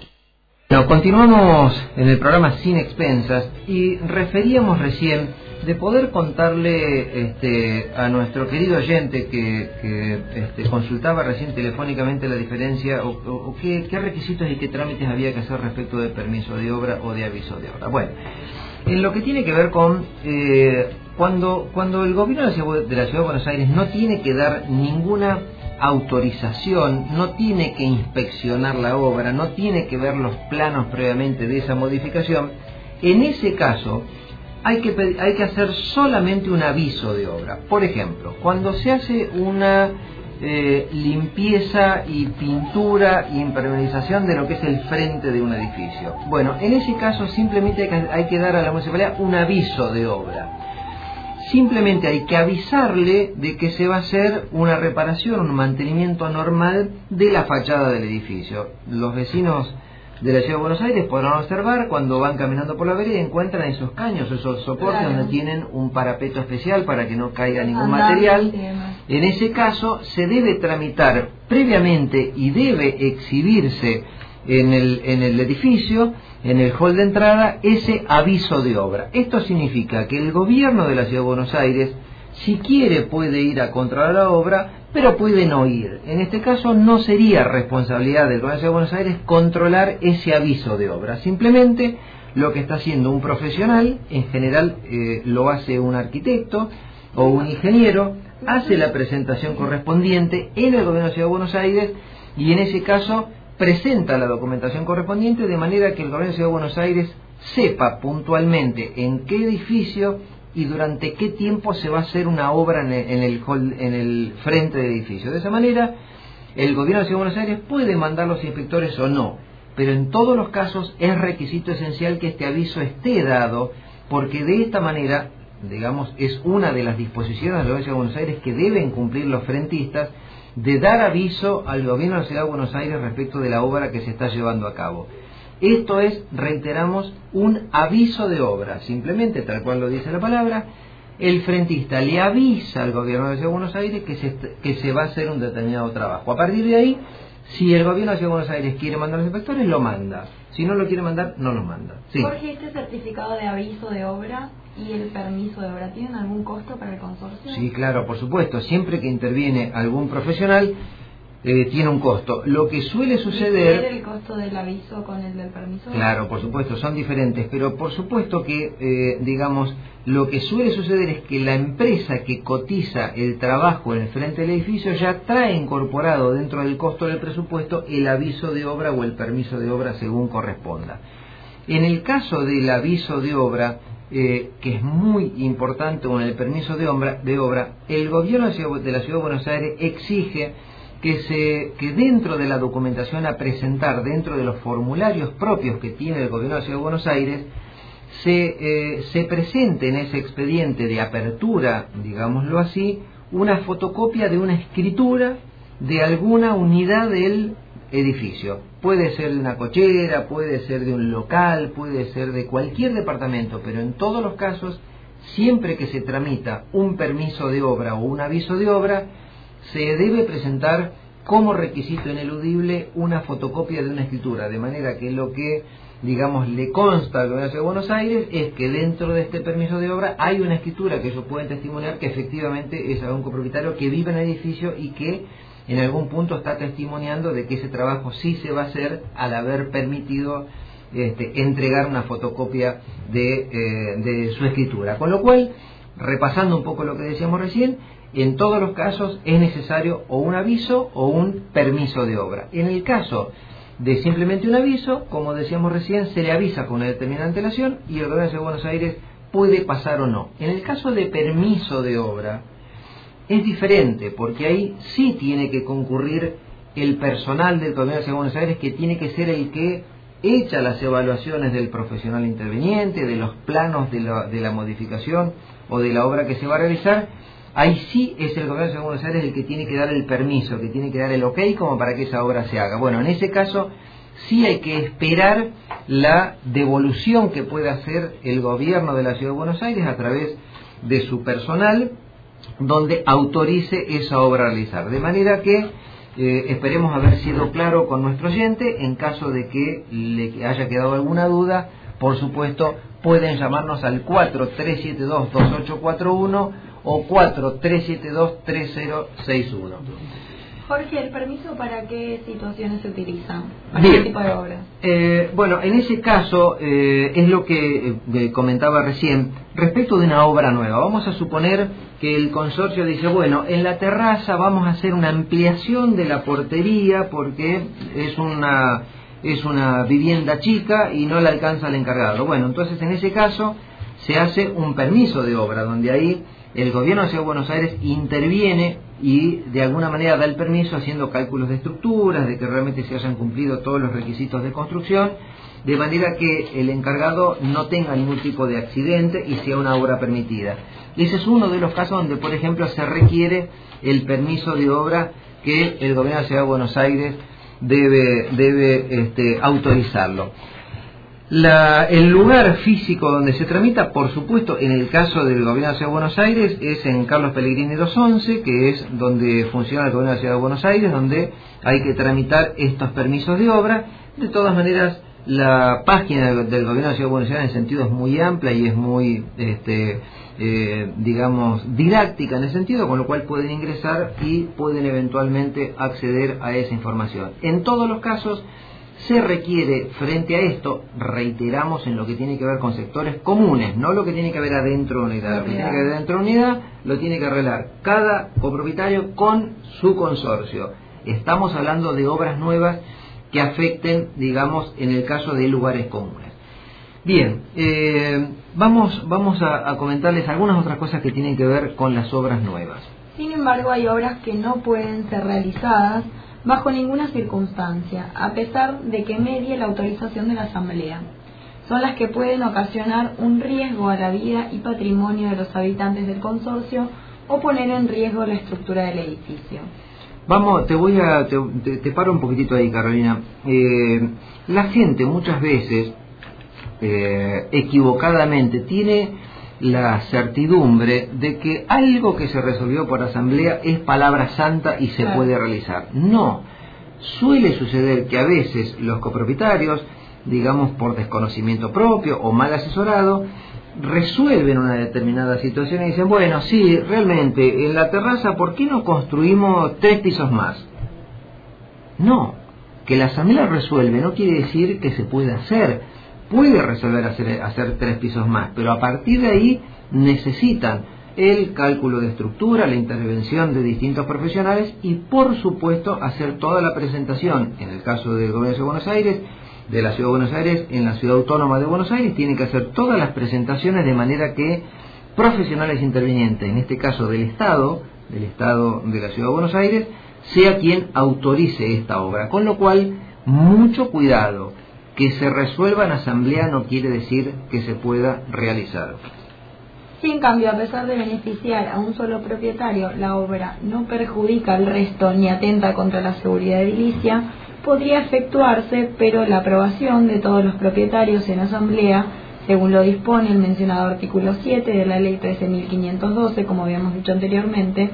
Bueno, continuamos en el programa Sin Expensas y referíamos recién de poder contarle este, a nuestro querido oyente que, que este, consultaba recién telefónicamente la diferencia o, o, o qué, qué requisitos y qué trámites había que hacer respecto de permiso de obra o de aviso de obra. Bueno, en lo que tiene que ver con eh, cuando, cuando el gobierno de la, ciudad, de la Ciudad de Buenos Aires no tiene que dar ninguna autorización, no tiene que inspeccionar la obra, no tiene que ver los planos previamente de esa modificación, en ese caso hay que, hay que hacer solamente un aviso de obra. Por ejemplo, cuando se hace una eh, limpieza y pintura y impermeabilización de lo que es el frente de un edificio. Bueno, en ese caso simplemente hay que, hay que dar a la municipalidad un aviso de obra. Simplemente hay que avisarle de que se va a hacer una reparación, un mantenimiento normal de la fachada del edificio. Los vecinos de la Ciudad de Buenos Aires podrán observar cuando van caminando por la vereda y encuentran esos caños, esos soportes, claro, donde tienen un parapeto especial para que no caiga ningún Andar, material. En ese caso se debe tramitar previamente y debe exhibirse en el, en el edificio, en el hall de entrada, ese aviso de obra. Esto significa que el gobierno de la Ciudad de Buenos Aires, si quiere, puede ir a controlar la obra, pero puede no ir. En este caso no sería responsabilidad del gobierno de la Ciudad de Buenos Aires controlar ese aviso de obra. Simplemente lo que está haciendo un profesional, en general eh, lo hace un arquitecto o un ingeniero, hace la presentación correspondiente en el gobierno de la Ciudad de Buenos Aires y en ese caso presenta la documentación correspondiente de manera que el gobierno de la Ciudad de Buenos Aires sepa puntualmente en qué edificio y durante qué tiempo se va a hacer una obra en el, en el, hall, en el frente del edificio. De esa manera, el gobierno de la Ciudad de Buenos Aires puede mandar los inspectores o no, pero en todos los casos es requisito esencial que este aviso esté dado, porque de esta manera, digamos, es una de las disposiciones de la Ciudad de Buenos Aires que deben cumplir los frentistas, de dar aviso al gobierno de la Ciudad de Buenos Aires respecto de la obra que se está llevando a cabo. Esto es, reiteramos, un aviso de obra. Simplemente, tal cual lo dice la palabra, el frentista le avisa al gobierno de la Ciudad de Buenos Aires que se, que se va a hacer un determinado trabajo. A partir de ahí, si el gobierno de la Ciudad de Buenos Aires quiere mandar a los inspectores, lo manda. Si no lo quiere mandar, no lo manda. Sí. Jorge, ¿este certificado de aviso de obra y el permiso de obra tienen algún costo para el consorcio? Sí, claro, por supuesto. Siempre que interviene algún profesional, Eh, tiene un costo. Lo que suele suceder... ¿Difiere el costo del aviso con el del permiso? Claro, por supuesto, son diferentes, pero por supuesto que, eh, digamos, lo que suele suceder es que la empresa que cotiza el trabajo en el frente del edificio ya trae incorporado dentro del costo del presupuesto el aviso de obra o el permiso de obra según corresponda. En el caso del aviso de obra, eh, que es muy importante, con el permiso de obra, de obra el gobierno de la Ciudad de Buenos Aires exige que se que dentro de la documentación a presentar, dentro de los formularios propios que tiene el gobierno de la Ciudad de Buenos Aires, se, eh, se presente en ese expediente de apertura, digámoslo así, una fotocopia de una escritura de alguna unidad del edificio. Puede ser de una cochera, puede ser de un local, puede ser de cualquier departamento, pero en todos los casos, siempre que se tramita un permiso de obra o un aviso de obra, se debe presentar como requisito ineludible una fotocopia de una escritura, de manera que lo que, digamos, le consta al gobierno de la Ciudad de Buenos Aires es que dentro de este permiso de obra hay una escritura que ellos pueden testimoniar que efectivamente es algún copropietario que vive en el edificio y que en algún punto está testimoniando de que ese trabajo sí se va a hacer al haber permitido este, entregar una fotocopia de, eh, de su escritura. Con lo cual, repasando un poco lo que decíamos recién, en todos los casos es necesario o un aviso o un permiso de obra. En el caso de simplemente un aviso, como decíamos recién, se le avisa con una determinada antelación y el gobierno de Buenos Aires puede pasar o no. En el caso de permiso de obra es diferente, porque ahí sí tiene que concurrir el personal del gobierno de Buenos Aires, que tiene que ser el que echa las evaluaciones del profesional interveniente, de los planos de la, de la modificación o de la obra que se va a realizar. Ahí sí es el gobierno de Buenos Aires el que tiene que dar el permiso, que tiene que dar el ok como para que esa obra se haga. Bueno, en ese caso sí hay que esperar la devolución que pueda hacer el gobierno de la Ciudad de Buenos Aires a través de su personal, donde autorice esa obra a realizar. De manera que eh, esperemos haber sido claro con nuestro oyente. En caso de que le haya quedado alguna duda, por supuesto, pueden llamarnos al cuatro tres siete dos, dos ocho cuatro uno o cuatro tres siete dos, tres cero seis uno. Jorge, ¿el permiso para qué situaciones se utiliza? ¿Para Bien. qué tipo de obra? Eh, bueno, en ese caso eh, es lo que eh, comentaba recién respecto de una obra nueva. Vamos a suponer que el consorcio dice, bueno, en la terraza vamos a hacer una ampliación de la portería porque es una es una vivienda chica y no le alcanza al encargado. Bueno, entonces en ese caso se hace un permiso de obra, donde ahí el gobierno de la Ciudad de Buenos Aires interviene y de alguna manera da el permiso haciendo cálculos de estructuras, de que realmente se hayan cumplido todos los requisitos de construcción, de manera que el encargado no tenga ningún tipo de accidente y sea una obra permitida. Ese es uno de los casos donde, por ejemplo, se requiere el permiso de obra que el gobierno de la Ciudad de Buenos Aires debe, debe este, autorizarlo. La, el lugar físico donde se tramita, por supuesto, en el caso del Gobierno de la Ciudad de Buenos Aires, es en Carlos Pellegrini doscientos once, que es donde funciona el Gobierno de la Ciudad de Buenos Aires, donde hay que tramitar estos permisos de obra. De todas maneras, la página del Gobierno de la Ciudad de Buenos Aires en sentido es muy amplia y es muy, este, eh, digamos, didáctica en ese sentido, con lo cual pueden ingresar y pueden eventualmente acceder a esa información. En todos los casos, se requiere, frente a esto, reiteramos en lo que tiene que ver con sectores comunes, no lo que tiene que ver adentro de una unidad. Lo que tiene que ver adentro de una unidad lo tiene que arreglar cada copropietario con su consorcio. Estamos hablando de obras nuevas que afecten, digamos, en el caso de lugares comunes. Bien, eh, vamos, vamos a, a comentarles algunas otras cosas que tienen que ver con las obras nuevas. Sin embargo, hay obras que no pueden ser realizadas bajo ninguna circunstancia, a pesar de que medie la autorización de la Asamblea. Son las que pueden ocasionar un riesgo a la vida y patrimonio de los habitantes del consorcio o poner en riesgo la estructura del edificio. Vamos, te voy a, te, te, te paro un poquitito ahí, Carolina. Eh, la gente muchas veces, eh, equivocadamente, tiene la certidumbre de que algo que se resolvió por asamblea es palabra santa y se claro. puede realizar. No, suele suceder que a veces los copropietarios, digamos por desconocimiento propio o mal asesorado, resuelven una determinada situación y dicen, bueno, sí, realmente, en la terraza, ¿por qué no construimos tres pisos más? No, que la asamblea resuelve no quiere decir que se pueda hacer. Puede resolver hacer, hacer tres pisos más, pero a partir de ahí necesitan el cálculo de estructura, la intervención de distintos profesionales y, por supuesto, hacer toda la presentación. En el caso del Gobierno de Buenos Aires, de la Ciudad de Buenos Aires, en la Ciudad Autónoma de Buenos Aires, tienen que hacer todas las presentaciones de manera que profesionales intervinientes, en este caso del Estado, del Estado de la Ciudad de Buenos Aires, sea quien autorice esta obra. Con lo cual, mucho cuidado. Que se resuelva en asamblea no quiere decir que se pueda realizar. Si en cambio, a pesar de beneficiar a un solo propietario, la obra no perjudica al resto ni atenta contra la seguridad edilicia, podría efectuarse, pero la aprobación de todos los propietarios en asamblea, según lo dispone el mencionado artículo siete de la ley trece mil quinientos doce, como habíamos dicho anteriormente,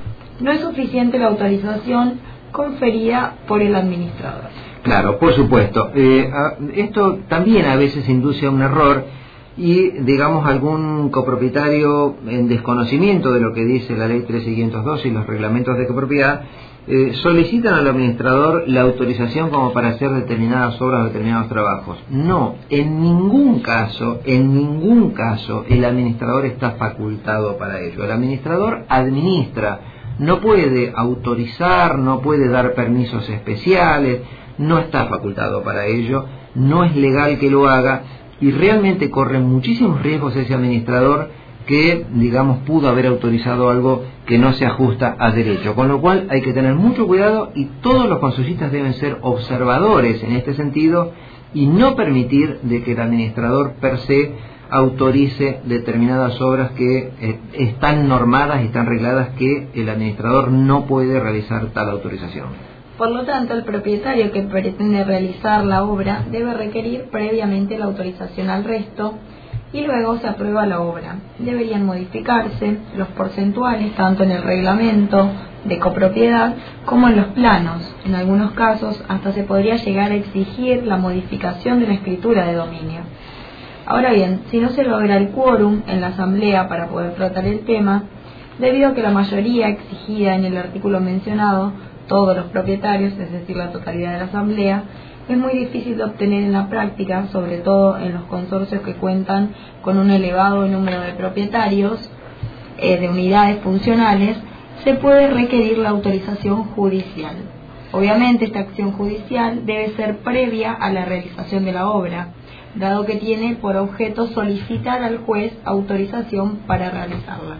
no es suficiente la autorización conferida por el administrador. Claro, por supuesto. Eh, esto también a veces induce a un error y, digamos, algún copropietario en desconocimiento de lo que dice la ley trece mil quinientos doce y los reglamentos de copropiedad, eh, solicitan al administrador la autorización como para hacer determinadas obras o determinados trabajos. No, en ningún caso, en ningún caso el administrador está facultado para ello. El administrador administra, no puede autorizar, no puede dar permisos especiales, no está facultado para ello, no es legal que lo haga y realmente corre muchísimos riesgos ese administrador que, digamos, pudo haber autorizado algo que no se ajusta a derecho. Con lo cual hay que tener mucho cuidado y todos los consorcistas deben ser observadores en este sentido y no permitir de que el administrador per se autorice determinadas obras que eh, están normadas y están regladas que el administrador no puede realizar tal autorización. Por lo tanto, el propietario que pretende realizar la obra debe requerir previamente la autorización al resto y luego se aprueba la obra. Deberían modificarse los porcentuales tanto en el reglamento de copropiedad como en los planos. En algunos casos hasta se podría llegar a exigir la modificación de la escritura de dominio. Ahora bien, si no se logra el quórum en la asamblea para poder tratar el tema, debido a que la mayoría exigida en el artículo mencionado, todos los propietarios, es decir, la totalidad de la asamblea, es muy difícil de obtener en la práctica, sobre todo en los consorcios que cuentan con un elevado número de propietarios, eh, de unidades funcionales, se puede requerir la autorización judicial. Obviamente esta acción judicial debe ser previa a la realización de la obra, dado que tiene por objeto solicitar al juez autorización para realizarla.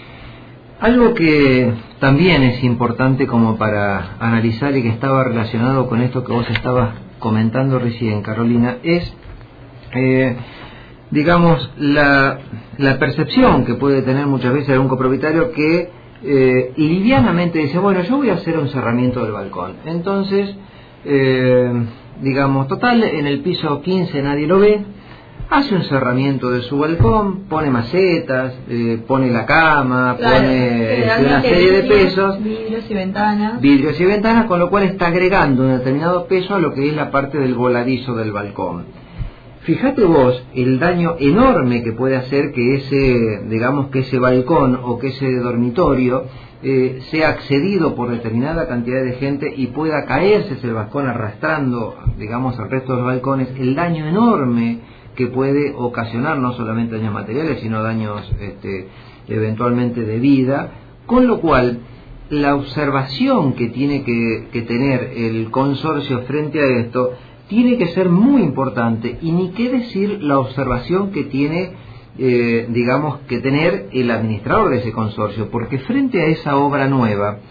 Algo que también es importante como para analizar y que estaba relacionado con esto que vos estabas comentando recién, Carolina, es, eh, digamos, la, la percepción que puede tener muchas veces algún copropietario que eh, livianamente dice, bueno, yo voy a hacer un cerramiento del balcón. Entonces, eh, digamos, total, en el piso quince nadie lo ve, hace un cerramiento de su balcón, pone macetas, eh, pone la cama, claro, pone este, una serie de pesos, vidrios y ventanas, vidrios y ventanas, con lo cual está agregando un determinado peso a lo que es la parte del voladizo del balcón. Fíjate vos el daño enorme que puede hacer que ese, digamos, que ese balcón o que ese dormitorio eh, sea accedido por determinada cantidad de gente y pueda caerse ese balcón arrastrando, digamos, al resto de los balcones, el daño enorme que puede ocasionar no solamente daños materiales, sino daños este, eventualmente de vida, con lo cual la observación que tiene que, que tener el consorcio frente a esto tiene que ser muy importante, y ni qué decir la observación que tiene, eh, digamos, que tener el administrador de ese consorcio, porque frente a esa obra nueva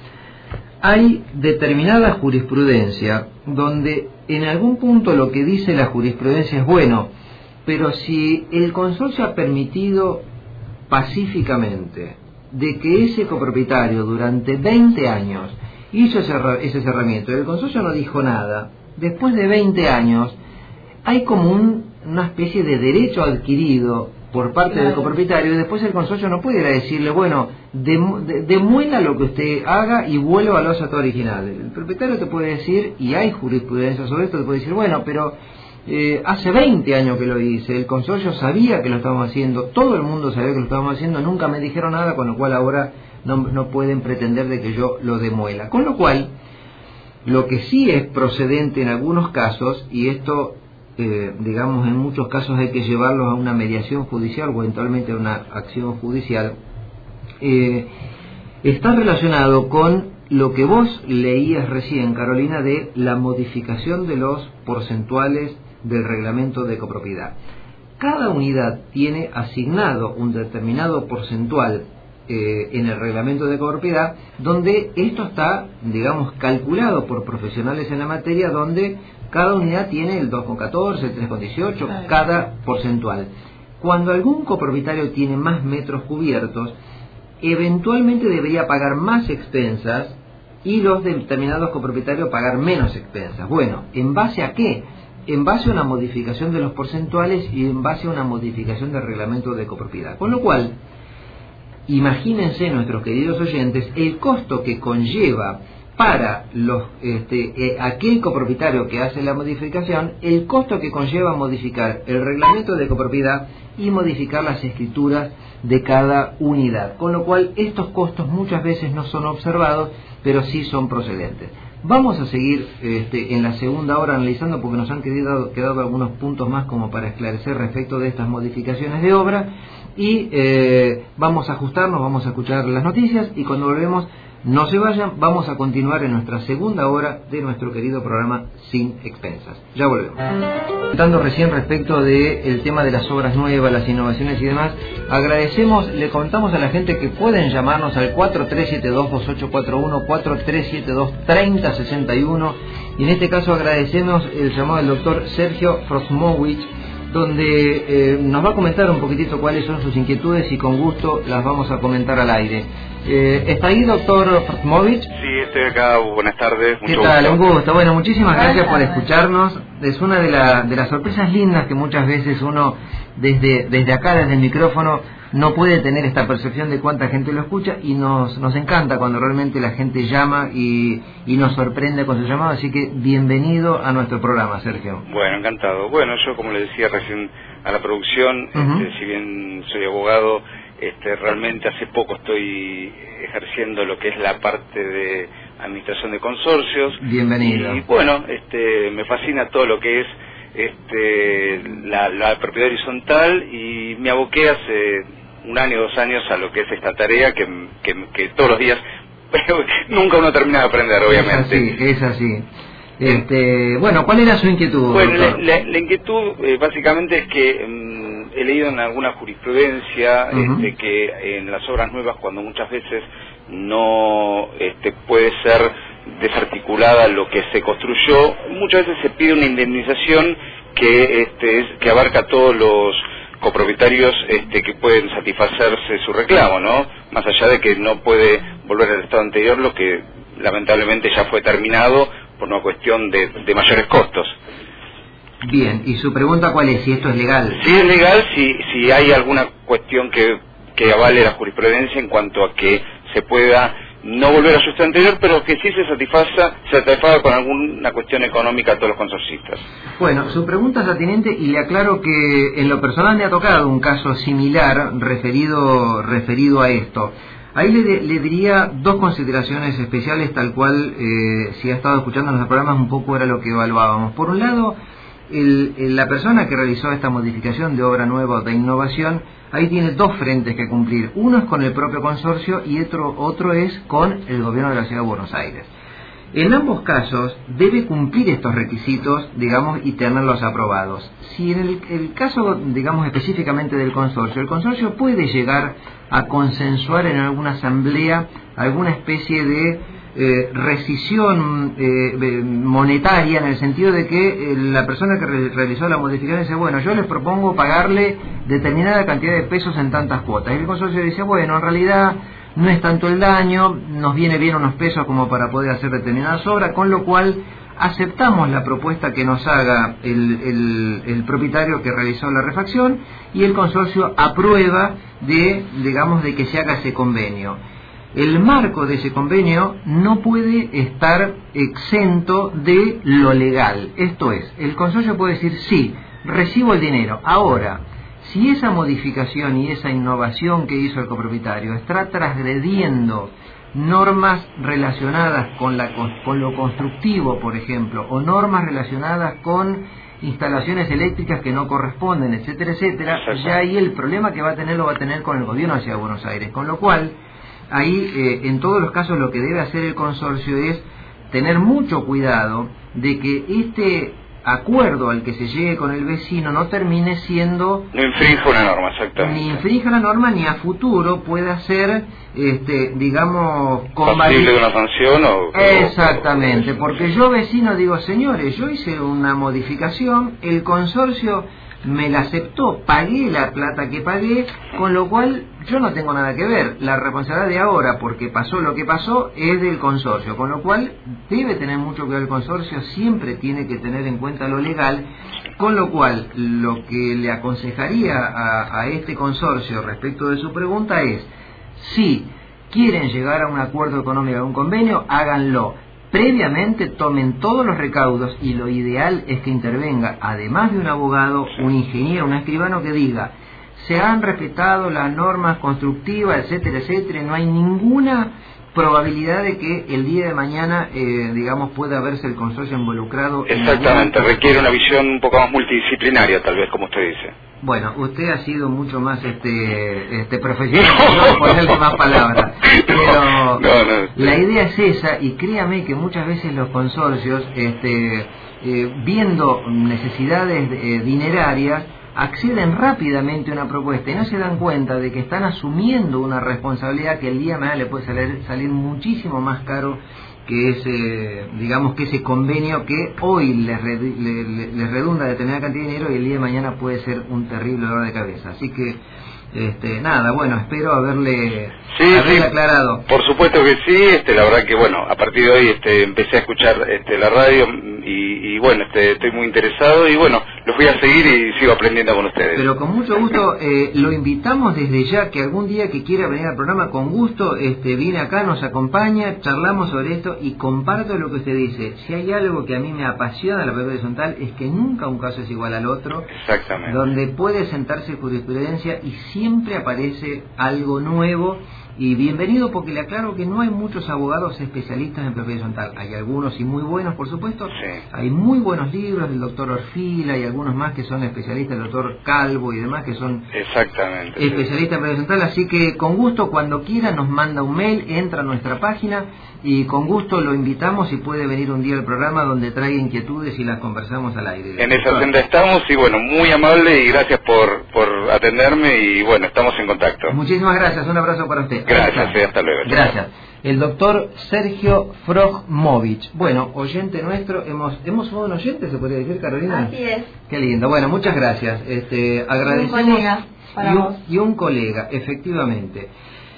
hay determinada jurisprudencia donde en algún punto lo que dice la jurisprudencia es bueno, pero si el consorcio ha permitido pacíficamente de que ese copropietario durante veinte años hizo ese, ese cerramiento y el consorcio no dijo nada, después de veinte años hay como un, una especie de derecho adquirido por parte claro. del copropietario, y después el consorcio no puede ir a decirle, bueno, dem, de, demuela lo que usted haga y vuelva a la osata original. El propietario te puede decir, y hay jurisprudencia sobre esto, te puede decir, bueno, pero eh, hace veinte años que lo hice, el consorcio sabía que lo estábamos haciendo, todo el mundo sabía que lo estábamos haciendo, nunca me dijeron nada, con lo cual ahora no, no pueden pretender de que yo lo demuela. Con lo cual, lo que sí es procedente en algunos casos, y esto, eh, digamos, en muchos casos hay que llevarlos a una mediación judicial o eventualmente a una acción judicial, eh, está relacionado con lo que vos leías recién, Carolina, de la modificación de los porcentuales del reglamento de copropiedad. Cada unidad tiene asignado un determinado porcentual Eh, en el reglamento de copropiedad, donde esto está, digamos, calculado por profesionales en la materia, donde cada unidad tiene el dos coma catorce, el tres coma dieciocho, cada porcentual. Cuando algún copropietario tiene más metros cubiertos, eventualmente debería pagar más expensas y los determinados copropietarios pagar menos expensas. Bueno, ¿en base a qué? En base a una modificación de los porcentuales y en base a una modificación del reglamento de copropiedad. Con lo cual, imagínense, nuestros queridos oyentes, el costo que conlleva para los este, eh, aquel copropietario que hace la modificación, el costo que conlleva modificar el reglamento de copropiedad y modificar las escrituras de cada unidad. Con lo cual, estos costos muchas veces no son observados, pero sí son procedentes. Vamos a seguir este, en la segunda hora analizando, porque nos han quedado, quedado algunos puntos más como para esclarecer respecto de estas modificaciones de obra, y eh, vamos a ajustarnos, vamos a escuchar las noticias, y cuando volvemos, no se vayan, vamos a continuar en nuestra segunda hora de nuestro querido programa Sin Expensas. Ya volvemos. Comentando recién respecto del tema de las obras nuevas, las innovaciones y demás, agradecemos, le contamos a la gente que pueden llamarnos al cuatro tres siete dos, dos ocho cuatro uno, cuatro tres siete dos, tres cero seis uno, y en este caso agradecemos el llamado del doctor Sergio Frosmovich, donde eh, nos va a comentar un poquitito cuáles son sus inquietudes, y con gusto las vamos a comentar al aire. Eh, ¿Está ahí, doctor Frosmovich? Sí, estoy acá. Buenas tardes. ¿Qué tal? Gusto. Un gusto. Bueno, muchísimas gracias por escucharnos. Es una de, la, de las sorpresas lindas que muchas veces uno, desde, desde acá, desde el micrófono, no puede tener esta percepción de cuánta gente lo escucha, y nos, nos encanta cuando realmente la gente llama y, y nos sorprende con su llamado. Así que bienvenido a nuestro programa, Sergio. Bueno, encantado. Bueno, yo, como le decía recién a la producción, uh-huh. este, si bien soy abogado, este, realmente hace poco estoy ejerciendo lo que es la parte de administración de consorcios. Bienvenido. Y bueno, este, me fascina todo lo que es este, la, la propiedad horizontal, y me aboqué hace un año, dos años a lo que es esta tarea que, que, que todos los días, pero nunca uno termina de aprender, obviamente. Es así, es así. Este, bueno, ¿cuál era su inquietud? Bueno, la, la, la inquietud eh, básicamente es que um, he leído en alguna jurisprudencia uh-huh. este, que en las obras nuevas, cuando muchas veces no este, puede ser desarticulada lo que se construyó, muchas veces se pide una indemnización que, este, es, que abarca a todos los copropietarios este, que pueden satisfacerse su reclamo, ¿no? Más allá de que no puede volver al estado anterior, lo que lamentablemente ya fue terminado por una cuestión de, de mayores costos. Bien, ¿y su pregunta cuál es? Si esto es legal. Si es legal, si, si hay alguna cuestión que, que avale la jurisprudencia en cuanto a que se pueda no volver a su estado anterior, pero que sí se satisfaza, se satisfaga con alguna cuestión económica a todos los consorcistas. Bueno, su pregunta es atinente y le aclaro que en lo personal me ha tocado un caso similar referido, referido a esto. Ahí le, le diría dos consideraciones especiales, tal cual, eh, si ha estado escuchando nuestros programas, un poco era lo que evaluábamos. Por un lado, el, el, la persona que realizó esta modificación de obra nueva o de innovación, ahí tiene dos frentes que cumplir. Uno es con el propio consorcio y otro, otro es con el gobierno de la Ciudad de Buenos Aires. En ambos casos debe cumplir estos requisitos, digamos, y tenerlos aprobados. Si en el, el caso, digamos, específicamente del consorcio, el consorcio puede llegar a consensuar en alguna asamblea alguna especie de eh, rescisión eh, monetaria, en el sentido de que eh, la persona que re realizó la modificación dice, bueno, yo les propongo pagarle determinada cantidad de pesos en tantas cuotas. Y el consorcio dice, bueno, en realidad no es tanto el daño, nos viene bien unos pesos como para poder hacer determinadas obras, con lo cual aceptamos la propuesta que nos haga el, el, el propietario que realizó la refacción y el consorcio aprueba de, digamos, de que se haga ese convenio. El marco de ese convenio no puede estar exento de lo legal. Esto es, el consorcio puede decir, sí, recibo el dinero. Ahora, si esa modificación y esa innovación que hizo el copropietario está transgrediendo normas relacionadas con, la, con lo constructivo, por ejemplo, o normas relacionadas con instalaciones eléctricas que no corresponden, etcétera, etcétera, ya ahí el problema que va a tener lo va a tener con el gobierno de la Ciudad de Buenos Aires. Con lo cual, ahí eh, en todos los casos lo que debe hacer el consorcio es tener mucho cuidado de que este acuerdo al que se llegue con el vecino no termine siendo... No infrinja una norma, exactamente. Ni infrinja una norma, ni a futuro pueda ser, este, digamos... ¿Compatible de una sanción o...? Exactamente, porque yo vecino digo, señores, yo hice una modificación, el consorcio me la aceptó, pagué la plata que pagué, con lo cual yo no tengo nada que ver. La responsabilidad de ahora, porque pasó lo que pasó, es del consorcio, con lo cual debe tener mucho cuidado el consorcio, siempre tiene que tener en cuenta lo legal, con lo cual lo que le aconsejaría a, a este consorcio respecto de su pregunta es, si quieren llegar a un acuerdo económico, a un convenio, háganlo. Previamente tomen todos los recaudos y lo ideal es que intervenga, además de un abogado, un ingeniero, un escribano que diga, se han respetado las normas constructivas, etcétera, etcétera, no hay ninguna probabilidad de que el día de mañana, eh, digamos, pueda verse el consorcio involucrado. Exactamente, requiere una visión un poco más multidisciplinaria, tal vez, como usted dice. Bueno, usted ha sido mucho más este, este profesional, no ponerle más palabras, pero no, no, la idea es esa, y créame que muchas veces los consorcios, este, eh, viendo necesidades eh, dinerarias, acceden rápidamente a una propuesta y no se dan cuenta de que están asumiendo una responsabilidad que el día de mañana le puede salir, salir muchísimo más caro que ese, digamos, que ese convenio que hoy les, re, les, les redunda determinada cantidad de dinero y el día de mañana puede ser un terrible dolor de cabeza. Así que, este, nada, bueno, espero haberle, sí, haberle sí, aclarado. Por supuesto que sí, este, la verdad que, bueno, a partir de hoy este, empecé a escuchar este, la radio y, y bueno, este, estoy muy interesado y bueno, los voy a seguir y sigo aprendiendo con ustedes. Pero con mucho gusto, eh, lo invitamos desde ya, que algún día que quiera venir al programa, con gusto, este, viene acá, nos acompaña, charlamos sobre esto y comparto lo que usted dice. Si hay algo que a mí me apasiona la propiedad horizontal es que nunca un caso es igual al otro. Exactamente. Donde puede sentarse jurisprudencia y siempre aparece algo nuevo. Y bienvenido, porque le aclaro que no hay muchos abogados especialistas en propiedad horizontal. Hay algunos y muy buenos, por supuesto. Sí. Hay muy buenos libros del doctor Orfila y algunos más que son especialistas, el doctor Calvo y demás que son Exactamente, especialistas sí. en propiedad horizontal. Así que con gusto, cuando quiera, nos manda un mail, entra a nuestra página y con gusto lo invitamos y puede venir un día al programa donde traiga inquietudes y las conversamos al aire. En esa senda estamos y bueno, muy amable y gracias por, por atenderme y bueno, estamos en contacto. Muchísimas gracias, un abrazo para usted. Gracias, sí, hasta luego. Gracias. El doctor Sergio Frogmovich. Bueno, oyente nuestro, hemos hemos sido un oyente, se podría decir, Carolina. Así es. Qué lindo. Bueno, muchas gracias. Este, agradecemos. Un colega para y, un, vos. y un colega, efectivamente.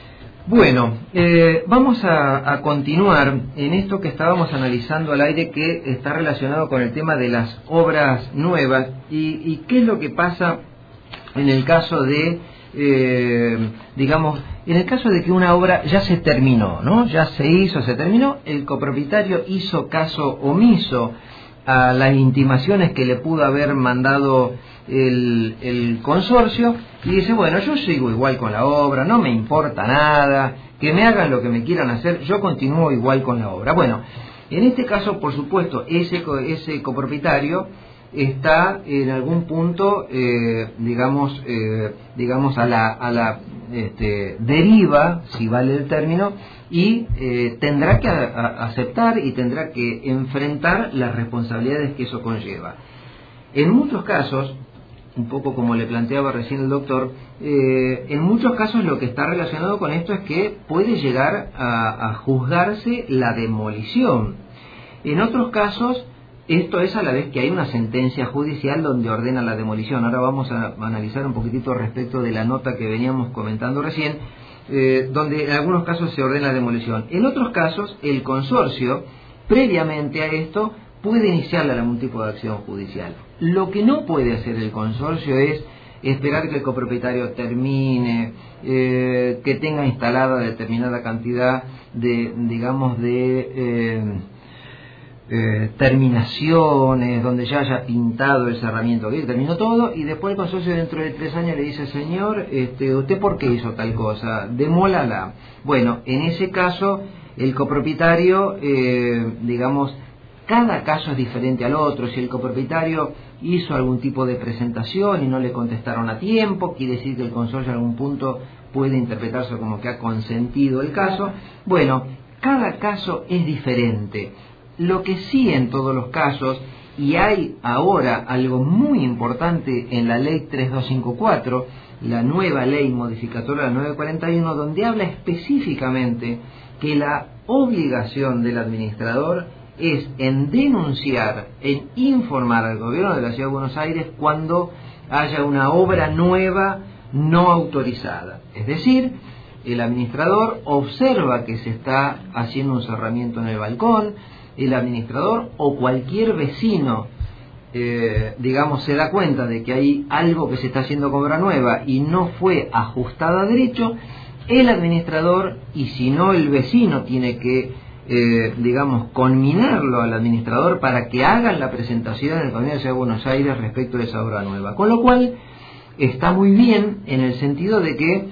Bueno, eh, vamos a, a continuar en esto que estábamos analizando al aire, que está relacionado con el tema de las obras nuevas y, y qué es lo que pasa en el caso de, eh, digamos, en el caso de que una obra ya se terminó, ¿no? Ya se hizo, se terminó, el copropietario hizo caso omiso a las intimaciones que le pudo haber mandado el, el consorcio y dice, bueno, yo sigo igual con la obra, no me importa nada, que me hagan lo que me quieran hacer, yo continúo igual con la obra. Bueno, en este caso, por supuesto, ese, ese copropietario está en algún punto, eh, digamos, eh, digamos a la, a la este, deriva, si vale el término, y eh, tendrá que a, a aceptar y tendrá que enfrentar las responsabilidades que eso conlleva. En muchos casos, un poco como le planteaba recién el doctor, eh, en muchos casos lo que está relacionado con esto es que puede llegar a, a juzgarse la demolición. En otros casos, esto es a la vez que hay una sentencia judicial donde ordena la demolición. Ahora vamos a analizar un poquitito respecto de la nota que veníamos comentando recién, eh, donde en algunos casos se ordena la demolición. En otros casos, el consorcio, previamente a esto, puede iniciarle algún tipo de acción judicial. Lo que no puede hacer el consorcio es esperar que el copropietario termine, eh, que tenga instalada determinada cantidad de, digamos, de eh, eh, terminaciones, donde ya haya pintado el cerramiento, que terminó todo, y después el consorcio dentro de tres años le dice, señor, este, ¿usted por qué hizo tal cosa? Demólala. Bueno, en ese caso, el copropietario, eh, digamos, cada caso es diferente al otro. Si el copropietario hizo algún tipo de presentación y no le contestaron a tiempo, quiere decir que el consorcio en algún punto puede interpretarse como que ha consentido el caso. Bueno, cada caso es diferente. Lo que sí en todos los casos, y hay ahora algo muy importante en la ley tres dos cinco cuatro, la nueva ley modificatoria de la nueve cuarenta y uno, donde habla específicamente que la obligación del administrador es en denunciar, en informar al gobierno de la Ciudad de Buenos Aires cuando haya una obra nueva no autorizada. Es decir, el administrador observa que se está haciendo un cerramiento en el balcón, el administrador o cualquier vecino, eh, digamos, se da cuenta de que hay algo que se está haciendo con obra nueva y no fue ajustada a derecho, el administrador, y si no el vecino, tiene que Eh, digamos, conminarlo al administrador para que hagan la presentación en el Congreso de la Ciudad de Buenos Aires respecto de esa obra nueva. Con lo cual, está muy bien en el sentido de que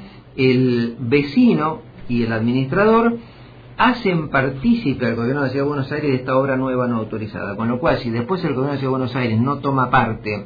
el vecino y el administrador hacen partícipe al Gobierno de la Ciudad de Buenos Aires de esta obra nueva no autorizada. Con lo cual, si después el Gobierno de la Ciudad de Buenos Aires no toma parte,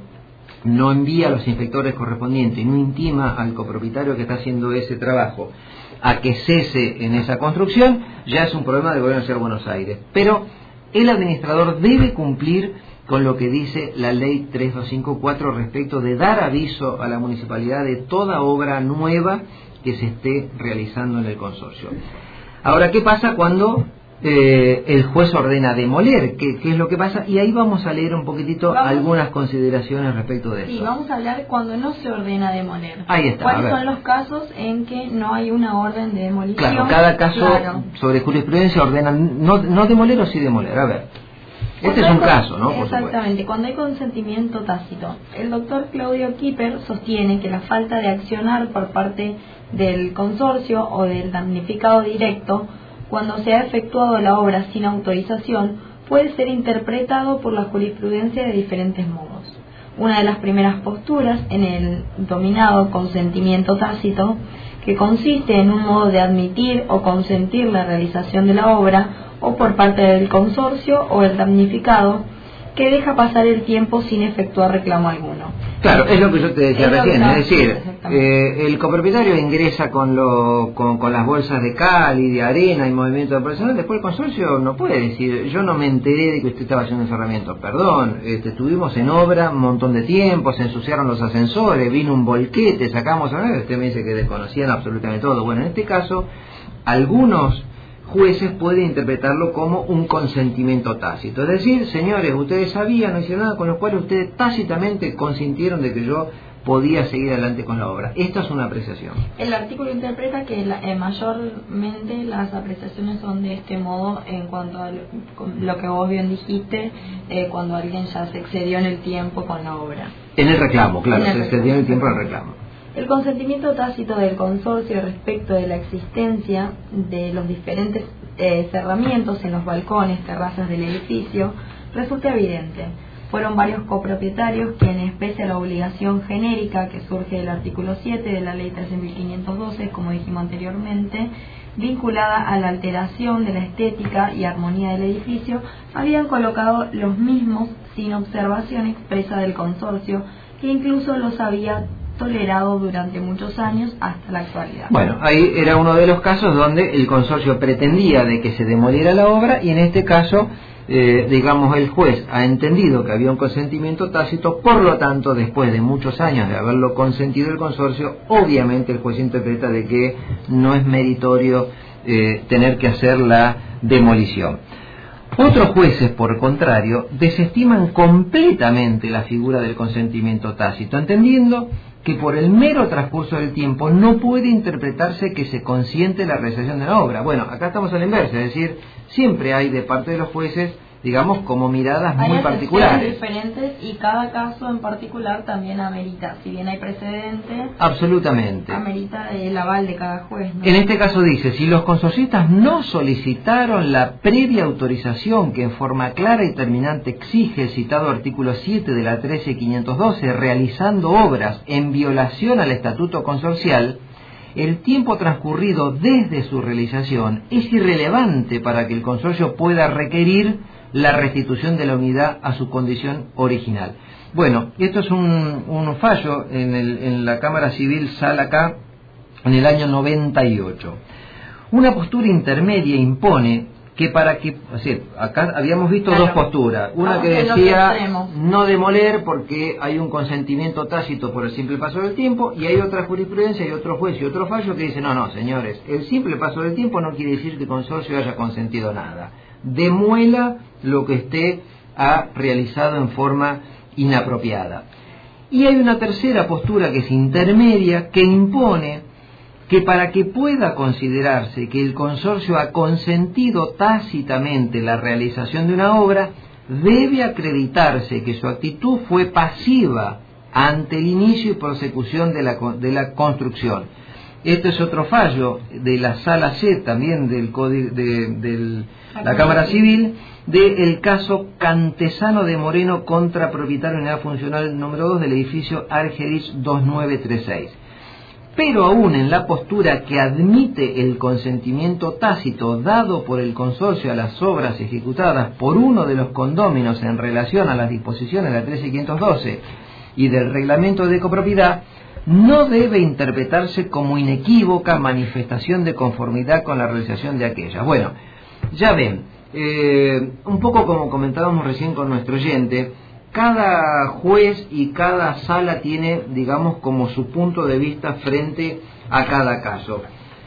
no envía a los inspectores correspondientes, no intima al copropietario que está haciendo ese trabajo a que cese en esa construcción, ya es un problema del Gobierno de la Ciudad de Buenos Aires. Pero el administrador debe cumplir con lo que dice la ley tres dos cinco cuatro respecto de dar aviso a la municipalidad de toda obra nueva que se esté realizando en el consorcio. Ahora, ¿qué pasa cuando eh, el juez ordena demoler? ¿Qué, ¿Qué es lo que pasa? Y ahí vamos a leer un poquitito vamos. algunas consideraciones respecto de eso. Sí, vamos a hablar cuando no se ordena demoler. Ahí está. ¿Cuáles son los casos en que no hay una orden de demolición? Claro, cada caso claro. sobre jurisprudencia ordenan no, no demoler o sí demoler. A ver, este es un caso, ¿no? Por exactamente, supuesto. Cuando hay consentimiento tácito. El doctor Claudio Kipper sostiene que la falta de accionar por parte del consorcio o del damnificado directo cuando se ha efectuado la obra sin autorización, puede ser interpretado por la jurisprudencia de diferentes modos. Una de las primeras posturas en el dominado consentimiento tácito, que consiste en un modo de admitir o consentir la realización de la obra, o por parte del consorcio o el damnificado, que deja pasar el tiempo sin efectuar reclamo alguno. Claro, es lo que yo te decía es recién, es decir, eh, el copropietario ingresa con, lo, con, con las bolsas de cal y de arena y movimiento de personal, después el consorcio no puede decir, yo no me enteré de que usted estaba haciendo encerramiento, perdón, este, estuvimos en obra un montón de tiempo, se ensuciaron los ascensores, vino un volquete, sacamos a ver, usted me dice que desconocían absolutamente todo. Bueno, en este caso, algunos jueces pueden interpretarlo como un consentimiento tácito, es decir, señores, ustedes sabían, no hicieron nada, con lo cual ustedes tácitamente consintieron de que yo podía seguir adelante con la obra. Esta es una apreciación. El artículo interpreta que la, eh, mayormente las apreciaciones son de este modo en cuanto a lo, lo que vos bien dijiste, eh, cuando alguien ya se excedió en el tiempo con la obra. En el reclamo, claro, el se excedió en el tiempo del reclamo. El consentimiento tácito del consorcio respecto de la existencia de los diferentes eh, cerramientos en los balcones, terrazas del edificio, resulta evidente. Fueron varios copropietarios quienes, pese a la obligación genérica que surge del artículo siete de la ley trece mil quinientos doce, como dijimos anteriormente, vinculada a la alteración de la estética y armonía del edificio, habían colocado los mismos sin observación expresa del consorcio, que incluso los había tolerado durante muchos años hasta la actualidad. Bueno, ahí era uno de los casos donde el consorcio pretendía de que se demoliera la obra y en este caso, eh, digamos, el juez ha entendido que había un consentimiento tácito, por lo tanto, después de muchos años de haberlo consentido el consorcio, obviamente el juez interpreta de que no es meritorio eh, tener que hacer la demolición. Otros jueces, por contrario, desestiman completamente la figura del consentimiento tácito, entendiendo que por el mero transcurso del tiempo no puede interpretarse que se consiente la realización de la obra. Bueno, acá estamos a la inversa, es decir, siempre hay de parte de los jueces, digamos, como miradas muy particulares. Diferentes y cada caso en particular también amerita, si bien hay precedentes, absolutamente, amerita el aval de cada juez, ¿no? En este caso dice, si los consorcistas no solicitaron la previa autorización que en forma clara y terminante exige el citado artículo siete de la trece mil quinientos doce, realizando obras en violación al estatuto consorcial, el tiempo transcurrido desde su realización es irrelevante para que el consorcio pueda requerir la restitución de la unidad a su condición original. Bueno, esto es un, un fallo en, el, en la Cámara Civil Sala K en el año noventa y ocho. Una postura intermedia impone que para que, o sea, acá habíamos visto claro. dos posturas, una que decía no demoler porque hay un consentimiento tácito por el simple paso del tiempo, y hay otra jurisprudencia y otro juez y otro fallo que dice no, no, señores, el simple paso del tiempo no quiere decir que el consorcio haya consentido nada, demuela lo que esté ha realizado en forma inapropiada. Y hay una tercera postura que es intermedia, que impone que para que pueda considerarse que el consorcio ha consentido tácitamente la realización de una obra, debe acreditarse que su actitud fue pasiva ante el inicio y prosecución de la, de la construcción. Este es otro fallo de la Sala C, también del Código de, de la Cámara Civil, del caso Cantesano de Moreno contra propietario de unidad funcional número dos del edificio Argerich dos nueve tres seis. Pero aún en la postura que admite el consentimiento tácito dado por el consorcio a las obras ejecutadas por uno de los condóminos en relación a las disposiciones de la trece mil quinientos doce y del reglamento de copropiedad, no debe interpretarse como inequívoca manifestación de conformidad con la realización de aquellas. Bueno, ya ven, eh, un poco como comentábamos recién con nuestro oyente, cada juez y cada sala tiene, digamos, como su punto de vista frente a cada caso.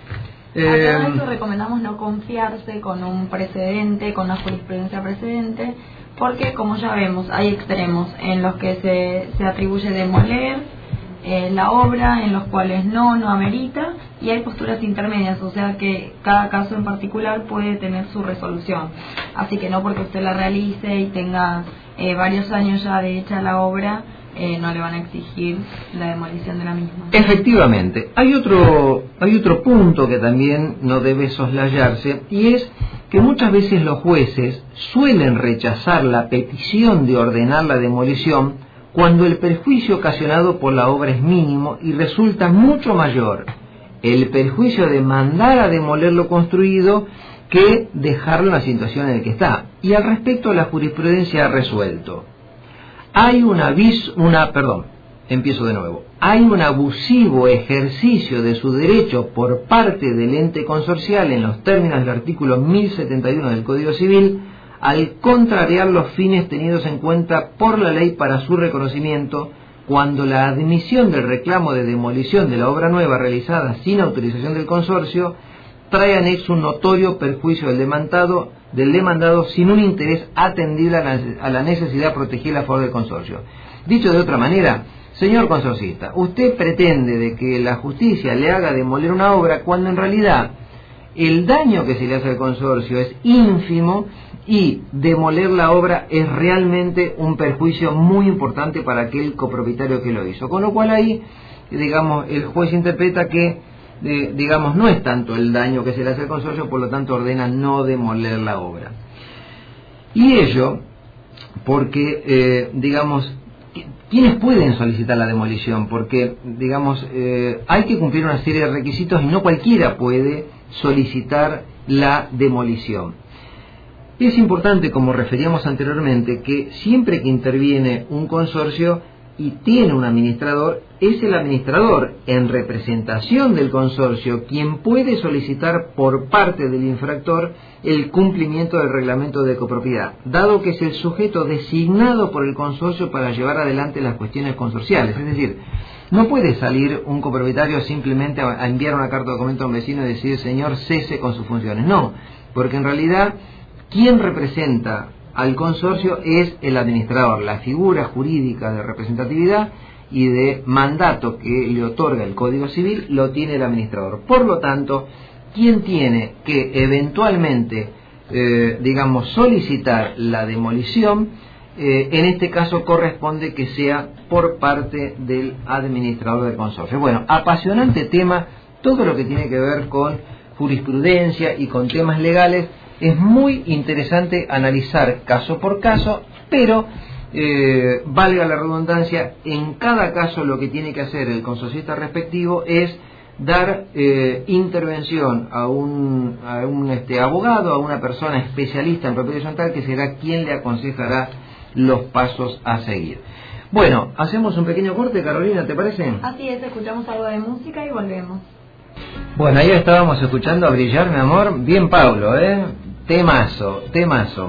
Eh, a todo esto recomendamos no confiarse con un precedente, con una jurisprudencia precedente, porque como ya vemos, hay extremos en los que se, se atribuye demoler eh, la obra, en los cuales no, no amerita, y hay posturas intermedias, o sea que cada caso en particular puede tener su resolución. Así que no porque usted la realice y tenga Eh, varios años ya de hecha la obra, eh, no le van a exigir la demolición de la misma. Efectivamente, hay otro, hay otro punto que también no debe soslayarse, y es que muchas veces los jueces suelen rechazar la petición de ordenar la demolición cuando el perjuicio ocasionado por la obra es mínimo y resulta mucho mayor el perjuicio de mandar a demoler lo construido que dejarlo en la situación en la que está. Y al respecto la jurisprudencia ha resuelto. Hay una, vis, una perdón, empiezo de nuevo. Hay un abusivo ejercicio de su derecho por parte del ente consorcial en los términos del artículo mil setenta y uno del Código Civil al contrariar los fines tenidos en cuenta por la ley para su reconocimiento cuando la admisión del reclamo de demolición de la obra nueva realizada sin autorización del consorcio trae anexo un notorio perjuicio del demandado, del demandado sin un interés atendible a la, a la necesidad de proteger a favor del consorcio. Dicho de otra manera, señor consorcista, usted pretende de que la justicia le haga demoler una obra cuando en realidad el daño que se le hace al consorcio es ínfimo y demoler la obra es realmente un perjuicio muy importante para aquel copropietario que lo hizo. Con lo cual ahí, digamos, el juez interpreta que, eh, digamos, no es tanto el daño que se le hace al consorcio, por lo tanto ordena no demoler la obra. Y ello porque, eh, digamos, ¿quiénes pueden solicitar la demolición? Porque, digamos, eh, hay que cumplir una serie de requisitos y no cualquiera puede solicitar la demolición. Es importante, como referíamos anteriormente, que siempre que interviene un consorcio y tiene un administrador, es el administrador, en representación del consorcio, quien puede solicitar por parte del infractor el cumplimiento del reglamento de copropiedad, dado que es el sujeto designado por el consorcio para llevar adelante las cuestiones consorciales. Es decir, no puede salir un copropietario simplemente a, a enviar una carta de documento a un vecino y decir, señor, cese con sus funciones. No, porque en realidad quien representa al consorcio es el administrador, la figura jurídica de representatividad y de mandato que le otorga el Código Civil lo tiene el administrador. Por lo tanto, quien tiene que eventualmente, eh, digamos, solicitar la demolición, eh, en este caso corresponde que sea por parte del administrador del consorcio. Bueno, apasionante tema, todo lo que tiene que ver con jurisprudencia y con temas legales. Es muy interesante analizar caso por caso, pero, eh, valga la redundancia, en cada caso lo que tiene que hacer el consorcista respectivo es dar eh, intervención a un, a un este, abogado, a una persona especialista en propiedad horizontal, que será quien le aconsejará los pasos a seguir. Bueno, hacemos un pequeño corte, Carolina, ¿te parece? Así es, escuchamos algo de música y volvemos. Bueno, ahí estábamos escuchando A Brillar, mi amor. Bien, Paulo, ¿eh? Temazo, temazo.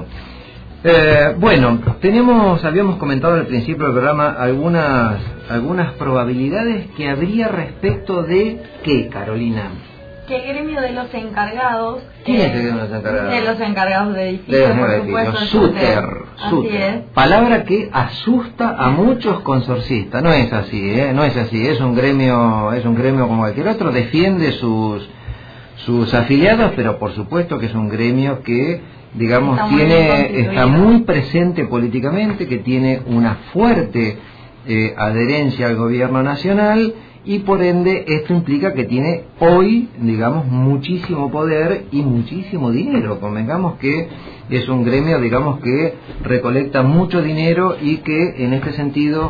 Eh, bueno, tenemos, habíamos comentado al principio del programa algunas, algunas probabilidades que habría respecto de ¿qué, Carolina? Que el gremio de los encargados... ¿Quién eh, es el gremio de los encargados? De los encargados de edificios, de los por edificios. supuesto. Súter, Así súter. es. Palabra que asusta a muchos consorcistas. No es así, ¿eh? No es así. Es un gremio, es un gremio como cualquier otro. Defiende sus sus afiliados, pero por supuesto que es un gremio que, digamos, está tiene muy está muy presente políticamente, que tiene una fuerte eh, adherencia al gobierno nacional, y por ende esto implica que tiene hoy, digamos, muchísimo poder y muchísimo dinero. Convengamos que es un gremio, digamos, que recolecta mucho dinero y que en este sentido,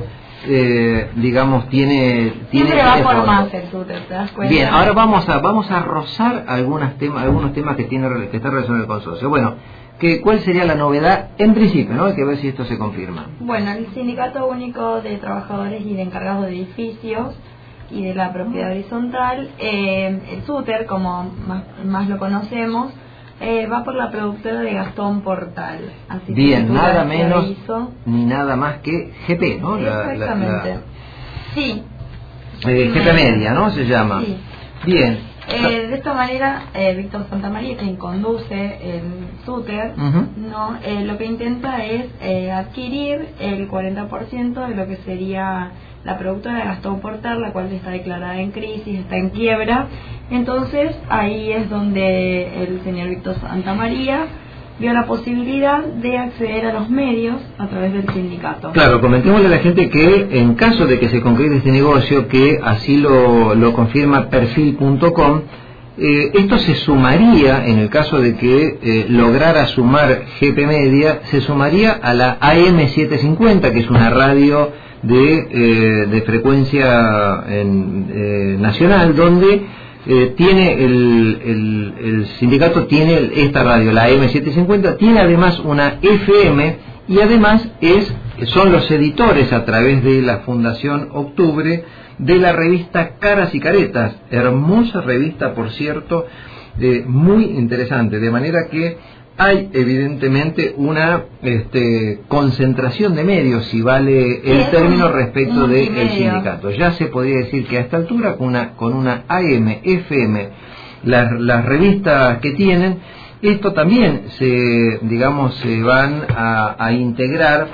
eh, digamos, tiene... tiene Siempre va por más el Súter, ¿te das cuenta? Bien, ahora vamos a vamos a rozar algunos temas, algunos temas que, tiene, que están relacionados con el consorcio. Bueno, que, ¿cuál sería la novedad en principio, no? Hay que ver si esto se confirma. Bueno, el Sindicato Único de Trabajadores y de Encargados de Edificios y de la Propiedad Horizontal, eh, el Súter, como más, más lo conocemos, eh, va por la productora de Gastón Portal. Así Bien, nada que menos aviso. ni nada más que G P, ¿no? La, Exactamente. la, la, sí. eh, G P Media, ¿no? Se llama. Sí. Bien. Eh, de esta manera, eh, Víctor Santamaría, quien conduce el Súter, Uh-huh. no, eh, lo que intenta es eh, adquirir el cuarenta por ciento de lo que sería la productora de Gastón Portal, la cual está declarada en crisis, está en quiebra. Entonces ahí es donde el señor Víctor Santamaría vio la posibilidad de acceder a los medios a través del sindicato. Claro, comentémosle a la gente que en caso de que se concrete este negocio, que así lo, lo confirma perfil punto com, eh, esto se sumaría, en el caso de que eh, lograra sumar G P Media, se sumaría a la A M setecientos cincuenta, que es una radio de, eh, de frecuencia en, eh, nacional, donde eh, tiene el, el, el sindicato tiene esta radio, la A M setecientos cincuenta, tiene además una F M, y además es son los editores a través de la Fundación Octubre de la revista Caras y Caretas, hermosa revista, por cierto, eh, muy interesante, de manera que hay evidentemente una este, concentración de medios, si vale el sí, término, respecto del multimedia. sindicato. Ya se podría decir que a esta altura, con una, con una A M, F M, las, las revistas que tienen, esto también se, digamos, se van a, a integrar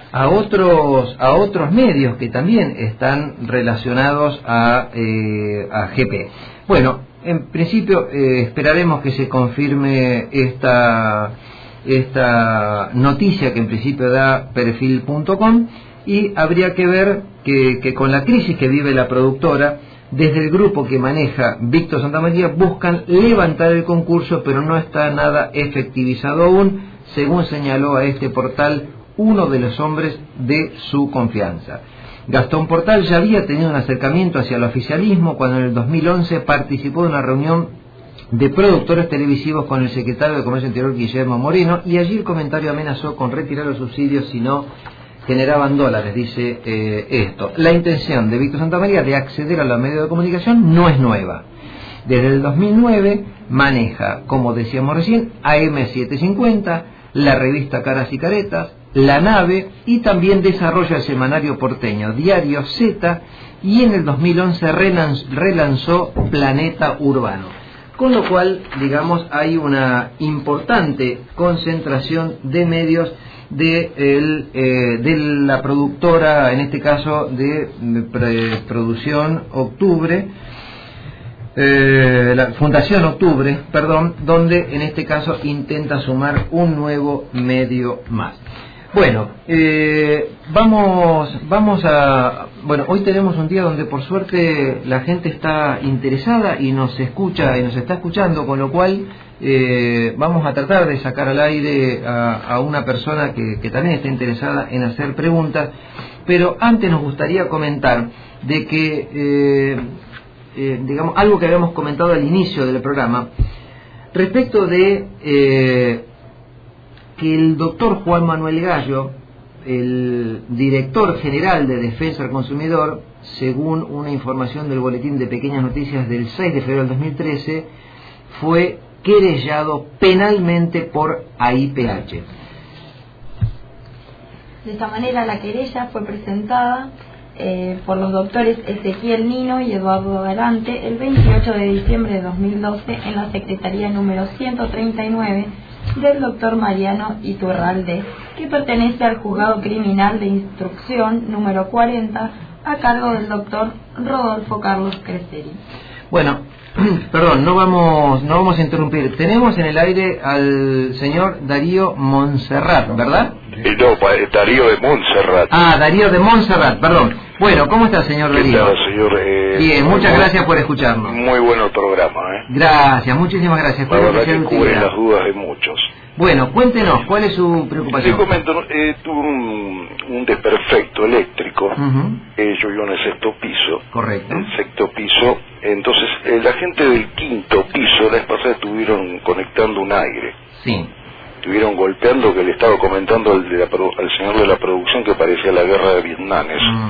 a otros a otros medios que también están relacionados a, eh, a G P. Bueno, en principio eh, esperaremos que se confirme esta esta noticia que en principio da perfil punto com, y habría que ver que, que con la crisis que vive la productora, desde el grupo que maneja Víctor Santamaría buscan levantar el concurso, pero no está nada efectivizado aún, según señaló a este portal uno de los hombres de su confianza. Gastón Portal ya había tenido un acercamiento hacia el oficialismo cuando en el dos mil once participó de una reunión de productores televisivos con el secretario de Comercio Interior Guillermo Moreno, y allí el comentario amenazó con retirar los subsidios si no generaban dólares, dice eh, esto. La intención de Víctor Santamaría de acceder a los medios de comunicación no es nueva. Desde el dos mil nueve maneja, como decíamos recién, A M setecientos cincuenta, la revista Caras y Caretas, La Nave, y también desarrolla el semanario porteño Diario Z, y en el dos mil once relanz, relanzó Planeta Urbano. Con lo cual, digamos, hay una importante concentración de medios de, el, eh, de la productora, en este caso de, de Producción Octubre, eh, la Fundación Octubre, perdón, donde en este caso intenta sumar un nuevo medio más. Bueno, eh, vamos, vamos a... Bueno, hoy tenemos un día donde por suerte la gente está interesada y nos escucha y nos está escuchando, con lo cual eh, vamos a tratar de sacar al aire a, a una persona que, que también está interesada en hacer preguntas, pero antes nos gustaría comentar de que, eh, eh, digamos, algo que habíamos comentado al inicio del programa, respecto de... Eh, que el doctor Juan Manuel Gallo, el director general de Defensa del Consumidor, según una información del Boletín de Pequeñas Noticias del seis de febrero del dos mil trece, fue querellado penalmente por A I P H. De esta manera, la querella fue presentada eh, por los doctores Ezequiel Nino y Eduardo Galante el veintiocho de diciembre de dos mil doce en la Secretaría número ciento treinta y nueve del doctor Mariano Iturralde, que pertenece al Juzgado Criminal de Instrucción número cuarenta, a cargo del doctor Rodolfo Carlos Creseri. Bueno, perdón, no vamos, no vamos a interrumpir. Tenemos en el aire al señor Darío Montserrat, ¿verdad? No, Darío de Montserrat. Ah, Darío de Montserrat, perdón. Bueno, ¿cómo está, señor Darío? ¿Qué tal, señor? Eh, Bien, muchas gracias por escucharnos. Muy bueno el programa, ¿eh? Gracias, muchísimas gracias. La verdad que cubre las dudas de muchos. Bueno, cuéntenos, ¿cuál es su preocupación? Te comento, eh, tuve un, un desperfecto eléctrico. Uh-huh. eh, yo vivo en el sexto piso. Correcto. El sexto piso. Entonces, eh, la gente del quinto piso, la vez pasada estuvieron conectando un aire. Sí. Estuvieron golpeando, que le estaba comentando al, de la, al señor de la producción, que parecía la guerra de Vietnam.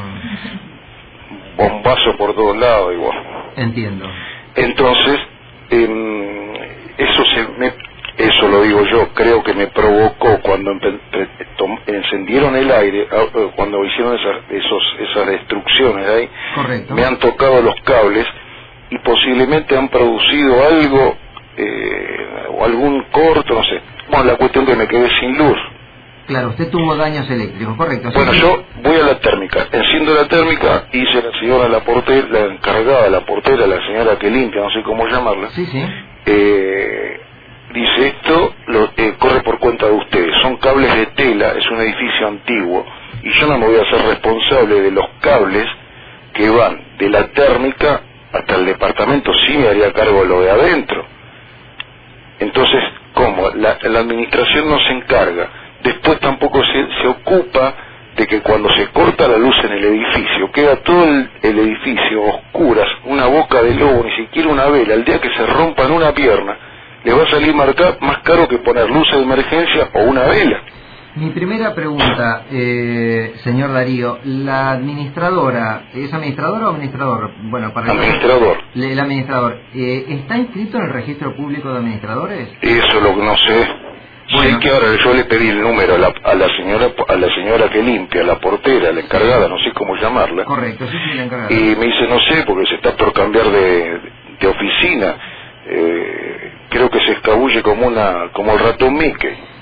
Mm. Bombazo por todos lados, igual. Entiendo. Entonces, eh, eso se me... Eso lo digo yo, creo que me provocó cuando encendieron el aire, cuando hicieron esas, esos, esas destrucciones ahí. Correcto. Me han tocado los cables y posiblemente han producido algo, eh, o algún corto, no sé. Bueno, la cuestión que me quedé sin luz. Claro, usted tuvo daños eléctricos, correcto. Bueno, sí, yo voy a la térmica, enciendo la térmica, hice la señora, la portera, la encargada, la portera, la señora que limpia, no sé cómo llamarla. Sí, sí. Eh... Dice, esto lo, eh, corre por cuenta de ustedes, son cables de tela, es un edificio antiguo, y yo no me voy a hacer responsable de los cables que van de la térmica hasta el departamento, sí me haría cargo de lo de adentro. Entonces, ¿cómo? La, la administración no se encarga, después tampoco se, se ocupa de que cuando se corta la luz en el edificio, queda todo el, el edificio a oscuras, una boca de lobo, ni siquiera una vela, el día que se rompan una pierna, le va a salir marcar más caro que poner luces de emergencia o una vela. Mi primera pregunta, eh, señor Darío, la administradora, ¿es administradora o administrador? Bueno, para administrador. El, el administrador, eh, ¿está inscrito en el registro público de administradores? Eso es lo que no sé. Bueno. Sé que ahora yo le pedí el número a la, a la señora a la señora que limpia, la portera, la encargada, no sé cómo llamarla. Correcto, sí, sí, la encargada. Y me dice, no sé, porque se está por cambiar de, de oficina. Eh, creo que se escabulle como una como el ratón Mickey.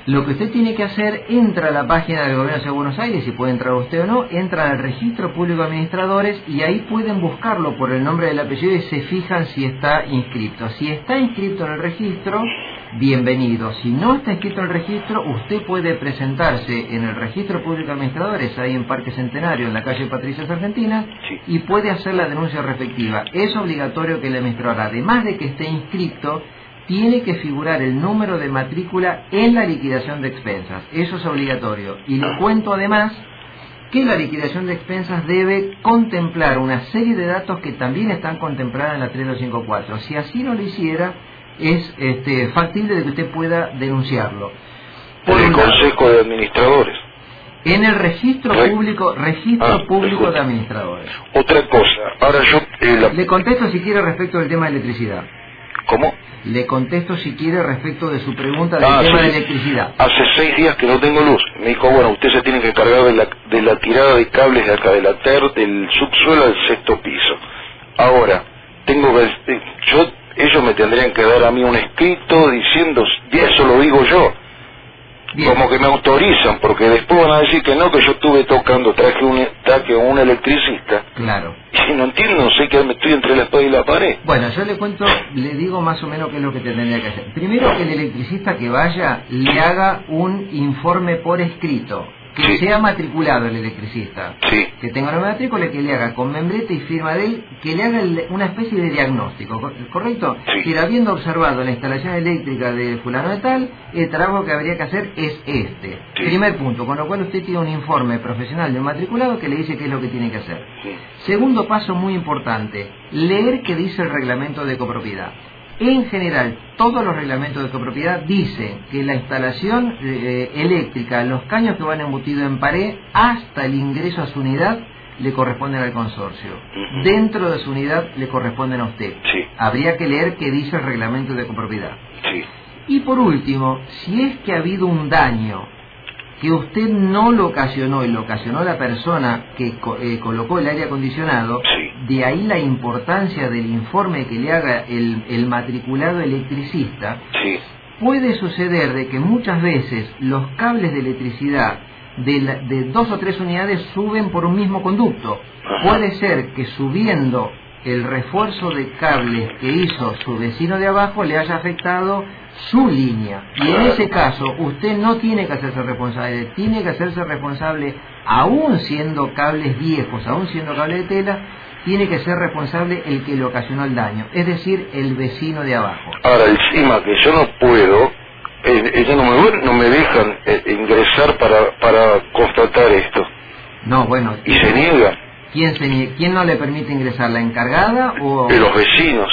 Lo que usted tiene que hacer, entra a la página del Gobierno de Buenos Aires, si puede entrar usted o no, entra al Registro Público de Administradores y ahí pueden buscarlo por el nombre del apellido y se fijan si está inscrito. Si está inscrito en el registro, bienvenido. Si no está inscrito en el registro, usted puede presentarse en el Registro Público de Administradores, ahí en Parque Centenario, en la calle Patricias Argentina, Sí. y puede hacer la denuncia respectiva. Es obligatorio que el administrador, además de que esté inscrito, tiene que figurar el número de matrícula en la liquidación de expensas. Eso es obligatorio. Y le cuento además que la liquidación de expensas debe contemplar una serie de datos que también están contempladas en la tres dos cinco cuatro. Si así no lo hiciera, es este, factible de que usted pueda denunciarlo. Por el Consejo de Administradores. En el registro Re... público, registro ah, público disculpe. de administradores. Otra cosa, ahora yo... Eh, la... Le contesto si quiere respecto del tema de electricidad. ¿Cómo? Le contesto si quiere respecto de su pregunta del Ah, tema sí. de electricidad. Hace seis días que no tengo luz. Me dijo, bueno, usted se tiene que encargar de la, de la tirada de cables de acá, de la ter, del subsuelo al sexto piso. Ahora, tengo que... Yo, ellos me tendrían que dar a mí un escrito diciendo, y eso lo digo yo. Bien. Como que me autorizan, porque después van a decir que no, que yo estuve tocando, traje un, traje a un electricista. Claro. Y si no entiendo, no sé que me estoy entre la espada y la pared. Bueno, yo le cuento, le digo más o menos qué es lo que tendría que hacer. Primero, que el electricista que vaya le haga un informe por escrito, que Sí. sea matriculado el electricista, Sí, que tenga una matrícula, que le haga con membrete y firma de él, que le haga el- una especie de diagnóstico, ¿cor- ¿correcto? Sí. Que habiendo observado la instalación eléctrica de fulano de tal, el trabajo que habría que hacer es este. Sí. Primer punto, con lo cual usted tiene un informe profesional de un matriculado que le dice qué es lo que tiene que hacer. sí. Segundo paso muy importante, leer qué dice el reglamento de copropiedad. En general, todos los reglamentos de copropiedad dicen que la instalación eh, eléctrica, los caños que van embutidos en pared, hasta el ingreso a su unidad, le corresponden al consorcio. Ujú. Dentro de su unidad le corresponden a usted. Sí. Habría que leer qué dice el reglamento de copropiedad. Sí. Y por último, si es que ha habido un daño que usted no lo ocasionó y lo ocasionó la persona que co- eh, colocó el aire acondicionado, Sí. de ahí la importancia del informe que le haga el, el matriculado electricista. Sí. Puede suceder de que muchas veces los cables de electricidad de, la- de dos o tres unidades suben por un mismo conducto. Ajá. Puede ser que subiendo el refuerzo de cables que hizo su vecino de abajo le haya afectado su línea. Y en ese caso usted no tiene que hacerse responsable, tiene que hacerse responsable, aún siendo cables viejos, aún siendo cables de tela, tiene que ser responsable el que le ocasionó el daño, es decir, el vecino de abajo. Ahora, encima que yo no puedo, eh, ellos no me, no me dejan eh, ingresar para, para constatar esto. No, bueno, Y se niegan. ¿quién, se nie- ¿quién no le permite ingresar? ¿La encargada o...? De los vecinos.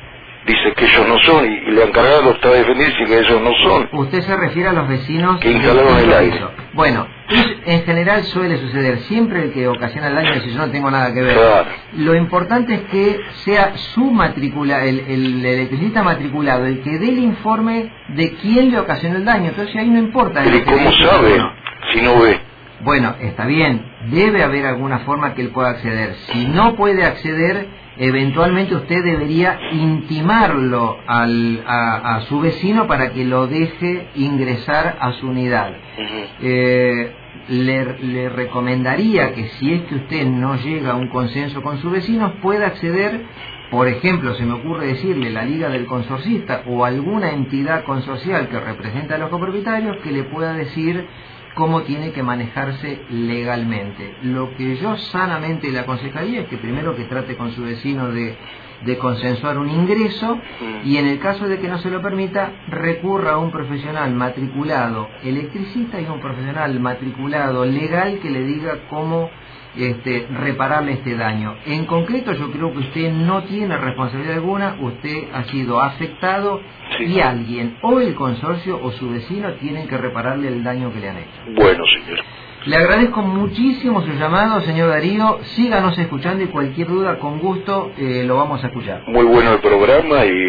Dice que ellos no son, y, y la encargada lo está defendiendo y dice que ellos no son. Usted se refiere a los vecinos Que instalaron del el aire. piso. Bueno, es- en general suele suceder. Siempre el que ocasiona el daño dice yo no tengo nada que ver. Claro. Lo importante es que sea su matrícula, el, el electricista matriculado, el que dé el informe de quién le ocasionó el daño. Entonces ahí no importa. Pero ¿y el que cómo dice, sabe bueno, si no ve? Bueno, está bien, debe haber alguna forma que él pueda acceder. Si no puede acceder, eventualmente usted debería intimarlo al, a, a su vecino para que lo deje ingresar a su unidad. Ujú. Eh, le, le recomendaría que si es que usted no llega a un consenso con sus vecinos, pueda acceder, por ejemplo, se me ocurre decirle la Liga del Consorcista o alguna entidad consorcial que representa a los copropietarios que le pueda decir cómo tiene que manejarse legalmente. Lo que yo sanamente le aconsejaría es que primero que trate con su vecino de, de consensuar un ingreso y en el caso de que no se lo permita, recurra a un profesional matriculado electricista y un profesional matriculado legal que le diga cómo este, repararle este daño. En concreto, yo creo que usted no tiene responsabilidad alguna, usted ha sido afectado Sí. y alguien, o el consorcio o su vecino, tienen que repararle el daño que le han hecho. Bueno, señor. Le agradezco muchísimo su llamado, señor Darío. Síganos escuchando y cualquier duda, con gusto, eh, lo vamos a escuchar. Muy bueno el programa y,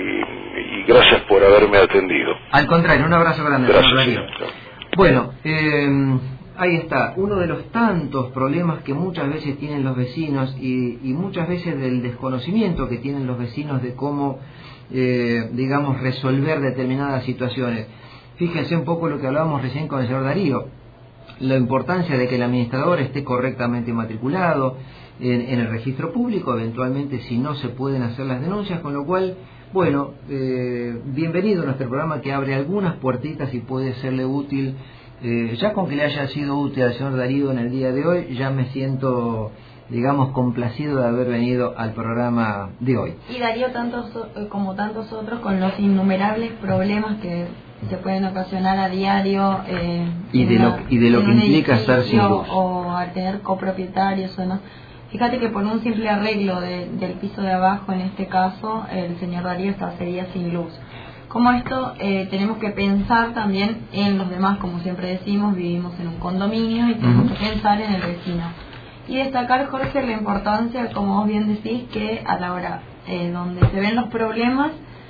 y gracias por haberme atendido. Al contrario, un abrazo grande, Gracias, señor Darío. señor. Bueno, eh, ahí está, uno de los tantos problemas que muchas veces tienen los vecinos y, y muchas veces del desconocimiento que tienen los vecinos de cómo, eh, digamos, resolver determinadas situaciones. Fíjense un poco lo que hablábamos recién con el señor Darío, la importancia de que el administrador esté correctamente matriculado en, en el registro público, eventualmente si no se pueden hacer las denuncias, con lo cual, bueno, eh, bienvenido a nuestro programa que abre algunas puertitas y puede serle útil. Eh, ya con que le haya sido útil al señor Darío en el día de hoy, ya me siento, digamos, complacido de haber venido al programa de hoy. Y Darío, tantos como tantos otros, con los innumerables problemas que se pueden ocasionar a diario eh, y, de una, lo, y de lo que implica estar sin luz, o al tener copropietarios o no. Fíjate que por un simple arreglo de, del piso de abajo, en este caso, el señor Darío estaría sin luz. Como esto, eh, tenemos que pensar también en los demás, como siempre decimos, vivimos en un condominio y tenemos uh-huh. que pensar en el vecino. Y destacar, Jorge, la importancia, como vos bien decís, que a la hora eh, donde se ven los problemas,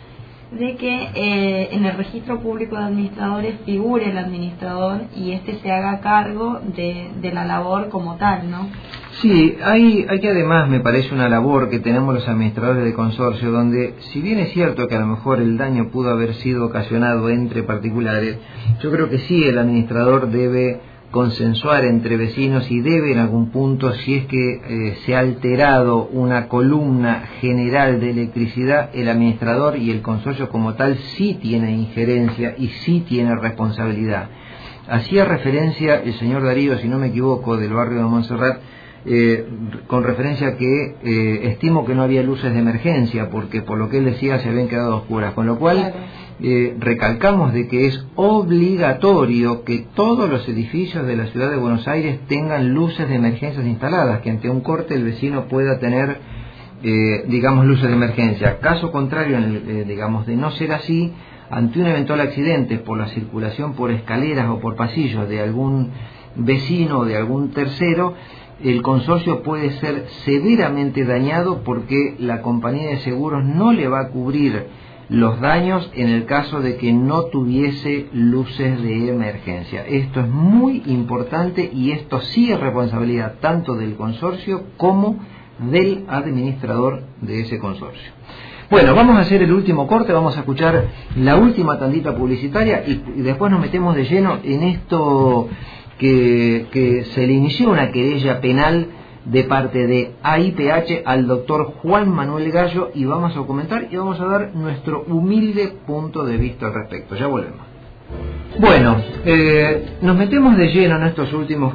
de que eh, en el registro público de administradores figure el administrador y este se haga cargo de, de la labor como tal, ¿no? Sí, hay, hay que además, me parece, una labor que tenemos los administradores de consorcio, donde si bien es cierto que a lo mejor el daño pudo haber sido ocasionado entre particulares, yo creo que sí el administrador debe consensuar entre vecinos y debe en algún punto, si es que eh, se ha alterado una columna general de electricidad, el administrador y el consorcio como tal sí tiene injerencia y sí tiene responsabilidad. Hacía referencia el señor Darío, si no me equivoco, del barrio de Montserrat, eh, con referencia a que eh, estimo que no había luces de emergencia, porque por lo que él decía se habían quedado oscuras, con lo cual eh, recalcamos de que es obligatorio que todos los edificios de la ciudad de Buenos Aires tengan luces de emergencia instaladas, que ante un corte el vecino pueda tener, eh, digamos, luces de emergencia. Caso contrario, en el, eh, digamos, de no ser así, ante un eventual accidente por la circulación por escaleras o por pasillos de algún vecino o de algún tercero, el consorcio puede ser severamente dañado porque la compañía de seguros no le va a cubrir los daños en el caso de que no tuviese luces de emergencia. Esto es muy importante y esto sí es responsabilidad tanto del consorcio como del administrador de ese consorcio. Bueno, vamos a hacer el último corte, vamos a escuchar la última tandita publicitaria y, y después nos metemos de lleno en esto que, que se le inició una querella penal de parte de A I P H al doctor Juan Manuel Gallo y vamos a comentar y vamos a dar nuestro humilde punto de vista al respecto. Ya volvemos. Bueno, eh, nos metemos de lleno en estos últimos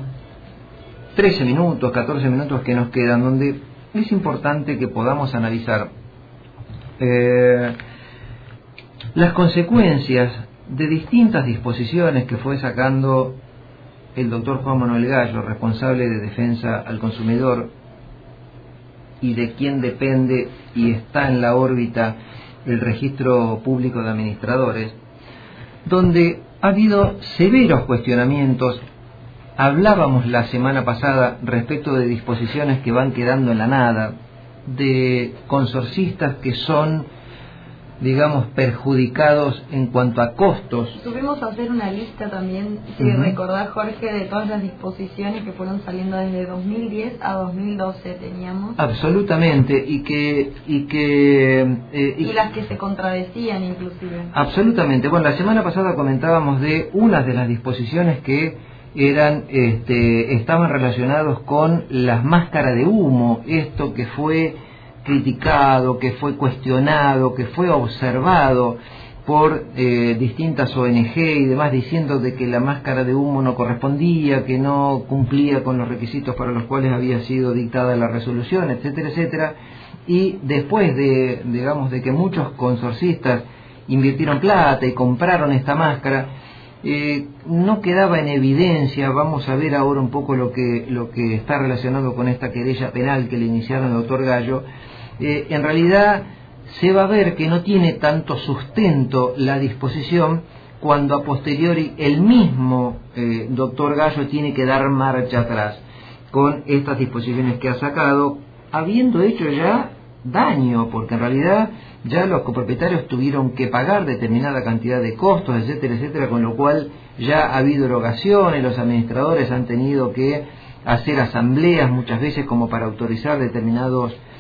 trece minutos, catorce minutos que nos quedan, donde es importante que podamos analizar eh, las consecuencias de distintas disposiciones que fue sacando el doctor Juan Manuel Gallo, responsable de defensa al consumidor y de quien depende y está en la órbita el registro público de administradores, donde ha habido severos cuestionamientos. Hablábamos la semana pasada respecto de disposiciones que van quedando en la nada, de consorcistas que son, digamos, perjudicados en cuanto a costos. Tuvimos a hacer una lista también, si uh-huh. recordás, Jorge, de todas las disposiciones que fueron saliendo desde dos mil diez a dos mil doce teníamos. Absolutamente, y que... Y, que, eh, y, y las que se contradecían inclusive. Absolutamente. Bueno, la semana pasada comentábamos de unas de las disposiciones que eran, este, estaban relacionados con las máscaras de humo, esto que fue criticado, que fue cuestionado, que fue observado por eh, distintas O N G y demás, diciendo de que la máscara de humo no correspondía, que no cumplía con los requisitos para los cuales había sido dictada la resolución, etcétera, etcétera. Y después de, digamos, de que muchos consorcistas invirtieron plata y compraron esta máscara, eh, no quedaba en evidencia. Vamos a ver ahora un poco lo que, lo que está relacionado con esta querella penal que le iniciaron al doctor Gallo. Eh, en realidad se va a ver que no tiene tanto sustento la disposición cuando a posteriori el mismo eh, doctor Gallo tiene que dar marcha atrás con estas disposiciones que ha sacado, habiendo hecho ya daño, porque en realidad ya los copropietarios tuvieron que pagar determinada cantidad de costos, etcétera, etcétera, con lo cual ya ha habido erogaciones, los administradores han tenido que hacer asambleas muchas veces como para autorizar determinados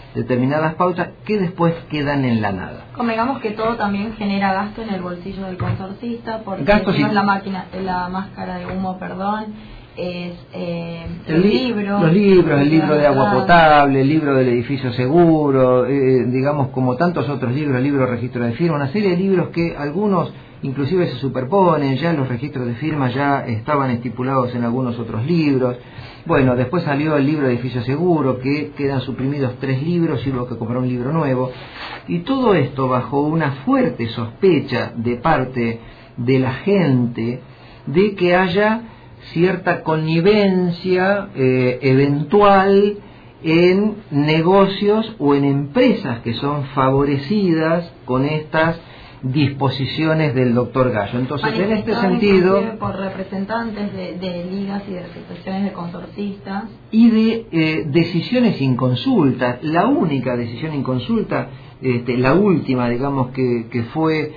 determinadas pautas que después quedan en la nada. Convengamos que todo también genera gasto en el bolsillo del consorcista, porque Gastos no y... es la máquina, la máscara de humo, perdón, es eh, el los li libros, los libros, el libro de agua claro. potable, el libro del edificio seguro, eh, digamos como tantos otros libros, el libro de registro de firma, una serie de libros que algunos inclusive se superponen, ya los registros de firma ya estaban estipulados en algunos otros libros. Bueno, después salió el libro de edificio seguro, que quedan suprimidos tres libros y hubo que comprar un libro nuevo. Y todo esto bajo una fuerte sospecha de parte de la gente de que haya cierta connivencia eh, eventual en negocios o en empresas que son favorecidas con estas disposiciones del doctor Gallo. Entonces, en este sentido, por representantes de, de ligas y de asociaciones de consorcistas y de eh, decisiones sin consulta. La única decisión sin consulta, este, la última, digamos, que, que fue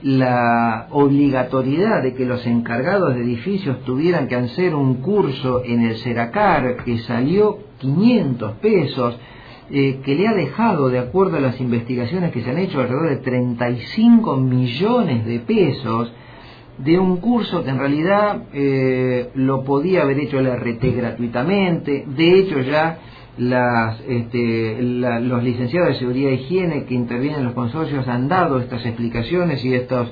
la obligatoriedad de que los encargados de edificios tuvieran que hacer un curso en el Seracar, que salió quinientos pesos, eh, que le ha dejado, de acuerdo a las investigaciones que se han hecho, alrededor de treinta y cinco millones de pesos, de un curso que en realidad eh, lo podía haber hecho el R T gratuitamente. De hecho, ya las, este, la, los licenciados de seguridad e higiene que intervienen en los consorcios han dado estas explicaciones y estos,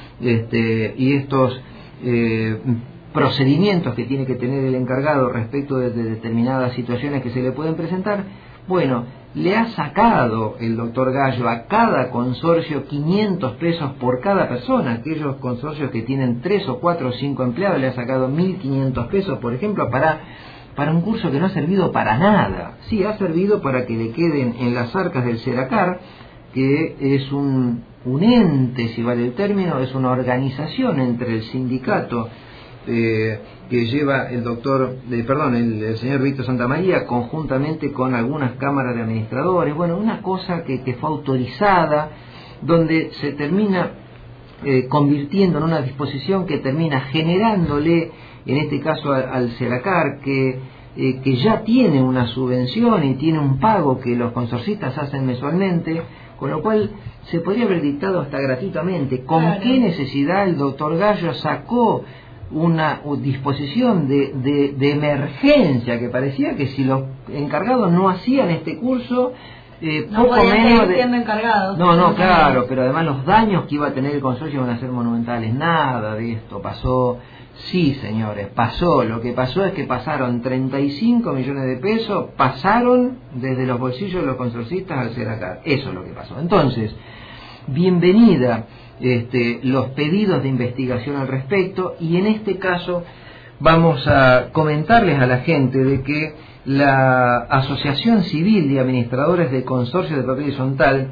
este, y estos eh, procedimientos que tiene que tener el encargado respecto de, de determinadas situaciones que se le pueden presentar. Bueno, le ha sacado el doctor Gallo a cada consorcio quinientos pesos por cada persona. Aquellos consorcios que tienen tres o cuatro o cinco empleados le ha sacado mil quinientos pesos, por ejemplo, para, para un curso que no ha servido para nada. Sí, ha servido para que le queden en las arcas del Seracar, que es un, un ente, si vale el término, es una organización entre el sindicato Eh, que lleva el doctor, de, perdón, el, el señor Víctor Santamaría, conjuntamente con algunas cámaras de administradores. Bueno, una cosa que, que fue autorizada, donde se termina eh, convirtiendo en una disposición que termina generándole, en este caso al, al Seracar, que, eh, que ya tiene una subvención y tiene un pago que los consorcistas hacen mensualmente, con lo cual se podría haber dictado hasta gratuitamente. ¿Con claro. qué necesidad el doctor Gallo sacó una disposición de, de, de emergencia, que parecía que si los encargados no hacían este curso, eh, no poco menos de... siendo encargados. No, no, claro, pero además los daños que iba a tener el consorcio iban a ser monumentales. Nada de esto pasó. Sí, señores, pasó. Lo que pasó es que pasaron treinta y cinco millones de pesos, pasaron desde los bolsillos de los consorcistas al Seracar. Eso es lo que pasó. Entonces, bienvenida Este, los pedidos de investigación al respecto, y en este caso vamos a comentarles a la gente de que la Asociación Civil de Administradores de Consorcios de Papel Horizontal,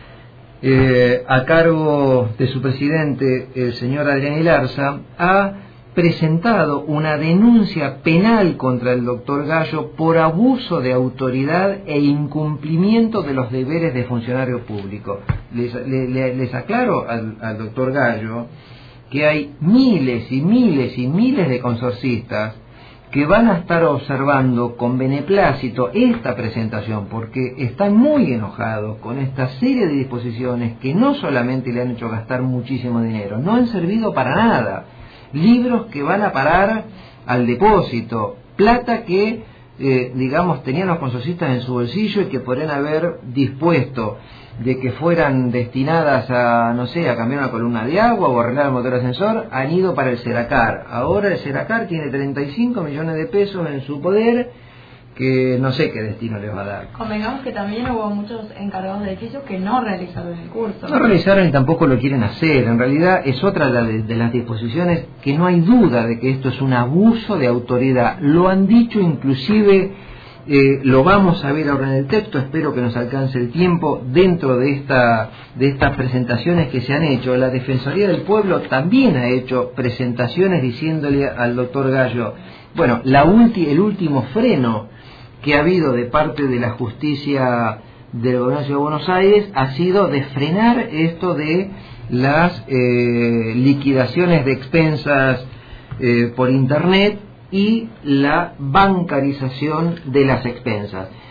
eh, a cargo de su presidente, el señor Adrián Ilarza, ha presentado una denuncia penal contra el doctor Gallo por abuso de autoridad e incumplimiento de los deberes de funcionario público. Les, les, les aclaro al, al doctor Gallo que hay miles y miles y miles de consorcistas que van a estar observando con beneplácito esta presentación, porque están muy enojados con esta serie de disposiciones que no solamente le han hecho gastar muchísimo dinero, no han servido para nada. Libros que van a parar al depósito, plata que, eh, digamos, tenían los consorcistas en su bolsillo y que podrían haber dispuesto de que fueran destinadas a, no sé, a cambiar una columna de agua o arreglar el motor ascensor, han ido para el Seracar. Ahora el Seracar tiene treinta y cinco millones de pesos en su poder, que no sé qué destino les va a dar. Convengamos que también hubo muchos encargados de edificios que no realizaron el curso. No realizaron y tampoco lo quieren hacer. En realidad es otra de, de las disposiciones que no hay duda de que esto es un abuso de autoridad. Lo han dicho inclusive, eh, lo vamos a ver ahora en el texto, espero que nos alcance el tiempo, dentro de, esta, de estas presentaciones que se han hecho. La Defensoría del Pueblo también ha hecho presentaciones diciéndole al doctor Gallo, bueno, la ulti, el último freno que ha habido de parte de la justicia del Gobierno de Buenos Aires ha sido de frenar esto de las eh, liquidaciones de expensas eh, por internet y la bancarización de las expensas.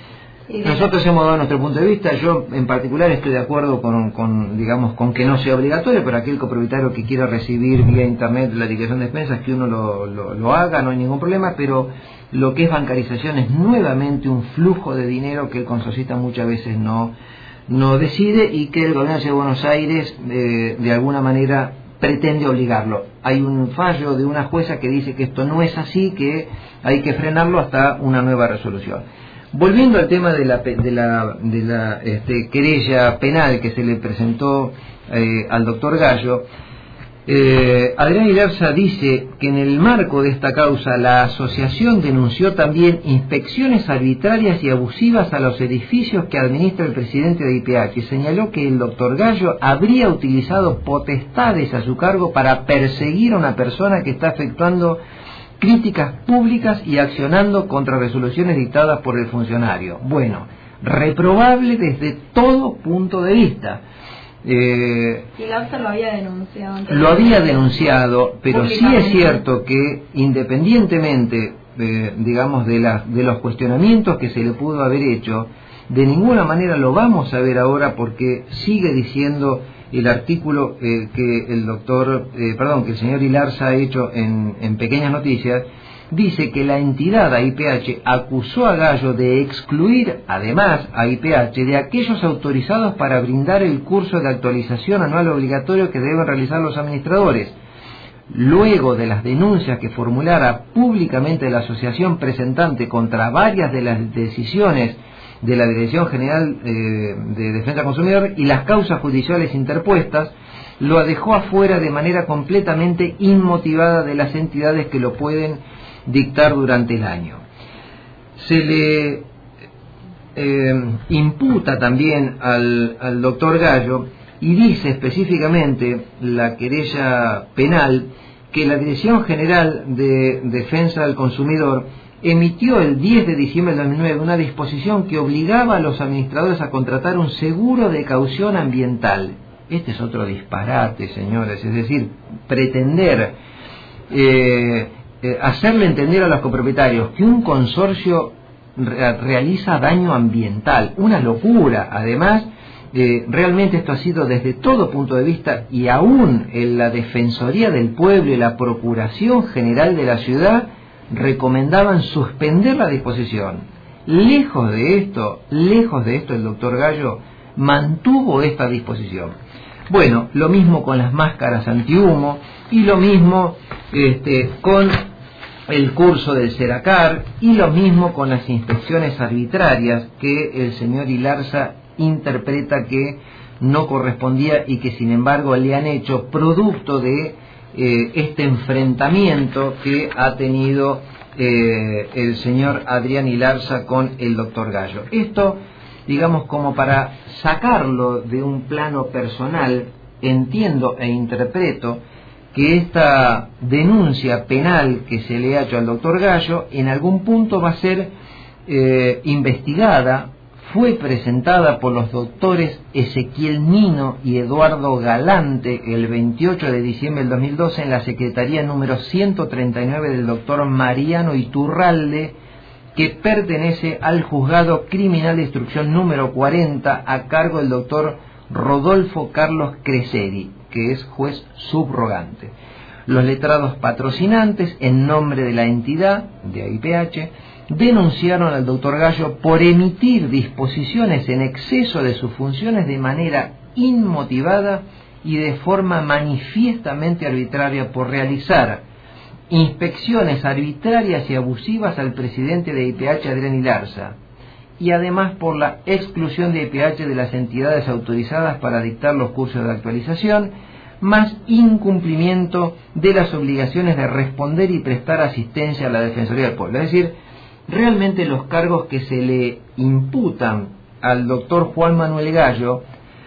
Nosotros hemos dado nuestro punto de vista. Yo en particular estoy de acuerdo con, con digamos con que no sea obligatorio, pero aquel copropietario que quiera recibir vía internet la liquidación de expensas, que uno lo, lo, lo haga, no hay ningún problema. Pero lo que es bancarización es nuevamente un flujo de dinero que el consorcista muchas veces no no decide, y que el gobierno de Buenos Aires eh, de alguna manera pretende obligarlo. Hay un fallo de una jueza que dice que esto no es así, que hay que frenarlo hasta una nueva resolución. Volviendo al tema de la, de la, de la este, querella penal que se le presentó eh, al doctor Gallo, eh, Adrián Ilarza dice que en el marco de esta causa la asociación denunció también inspecciones arbitrarias y abusivas a los edificios que administra el presidente de I P H, y señaló que el doctor Gallo habría utilizado potestades a su cargo para perseguir a una persona que está efectuando críticas públicas y accionando contra resoluciones dictadas por el funcionario. Bueno, reprobable desde todo punto de vista. Eh, y Ilarza lo había denunciado. Lo había denunciado, pero sí es cierto que independientemente, eh, digamos, de, la, de los cuestionamientos que se le pudo haber hecho, de ninguna manera lo vamos a ver ahora, porque sigue diciendo el artículo eh, que el doctor, eh, perdón, que el señor Ilarza ha hecho en, en Pequeñas Noticias. Dice que la entidad a I P H acusó a Gallo de excluir, además, a I P H de aquellos autorizados para brindar el curso de actualización anual obligatorio que deben realizar los administradores. Luego de las denuncias que formulara públicamente la asociación presentante contra varias de las decisiones de la Dirección General eh, de Defensa del Consumidor y las causas judiciales interpuestas, lo dejó afuera de manera completamente inmotivada de las entidades que lo pueden dictar durante el año. Se le eh, imputa también al, al doctor Gallo, y dice específicamente la querella penal que la Dirección General de Defensa del Consumidor emitió el diez de diciembre de dos mil nueve una disposición que obligaba a los administradores a contratar un seguro de caución ambiental. Este es otro disparate, señores, es decir, pretender eh, eh, hacerle entender a los copropietarios que un consorcio re realiza daño ambiental, una locura. Además, eh, realmente esto ha sido desde todo punto de vista, y aún en la Defensoría del Pueblo y la Procuración General de la Ciudad recomendaban suspender la disposición. Lejos de esto, lejos de esto, el doctor Gallo mantuvo esta disposición. Bueno, lo mismo con las máscaras antihumo, y lo mismo este, con el curso del Seracar, y lo mismo con las inspecciones arbitrarias que el señor Ilarza interpreta que no correspondía y que sin embargo le han hecho producto de eh, este enfrentamiento que ha tenido eh, el señor Adrián Ilarza con el doctor Gallo. Esto, digamos, como para sacarlo de un plano personal, entiendo e interpreto que esta denuncia penal que se le ha hecho al doctor Gallo en algún punto va a ser eh, investigada. Fue presentada por los doctores Ezequiel Nino y Eduardo Galante el veintiocho de diciembre del dos mil doce en la Secretaría número ciento treinta y nueve del doctor Mariano Iturralde, que pertenece al Juzgado Criminal de Instrucción número cuarenta a cargo del doctor Rodolfo Carlos Creseri, que es juez subrogante. Los letrados patrocinantes, en nombre de la entidad de A I P H, denunciaron al doctor Gallo por emitir disposiciones en exceso de sus funciones de manera inmotivada y de forma manifiestamente arbitraria, por realizar inspecciones arbitrarias y abusivas al presidente de I P H, Adrián Ilarza, y además por la exclusión de I P H de las entidades autorizadas para dictar los cursos de actualización, más incumplimiento de las obligaciones de responder y prestar asistencia a la Defensoría del Pueblo. Es decir, realmente los cargos que se le imputan al doctor Juan Manuel Gallo,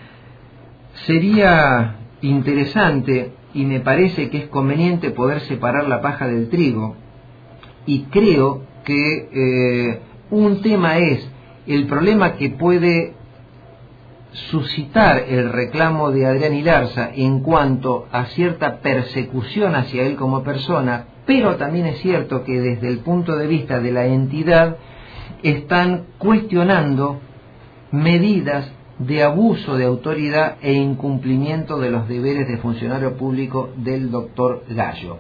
sería interesante y me parece que es conveniente poder separar la paja del trigo, y creo que eh, un tema es el problema que puede suscitar el reclamo de Adrián Ilarza en cuanto a cierta persecución hacia él como persona, pero también es cierto que desde el punto de vista de la entidad están cuestionando medidas de abuso de autoridad e incumplimiento de los deberes de funcionario público del doctor Gallo.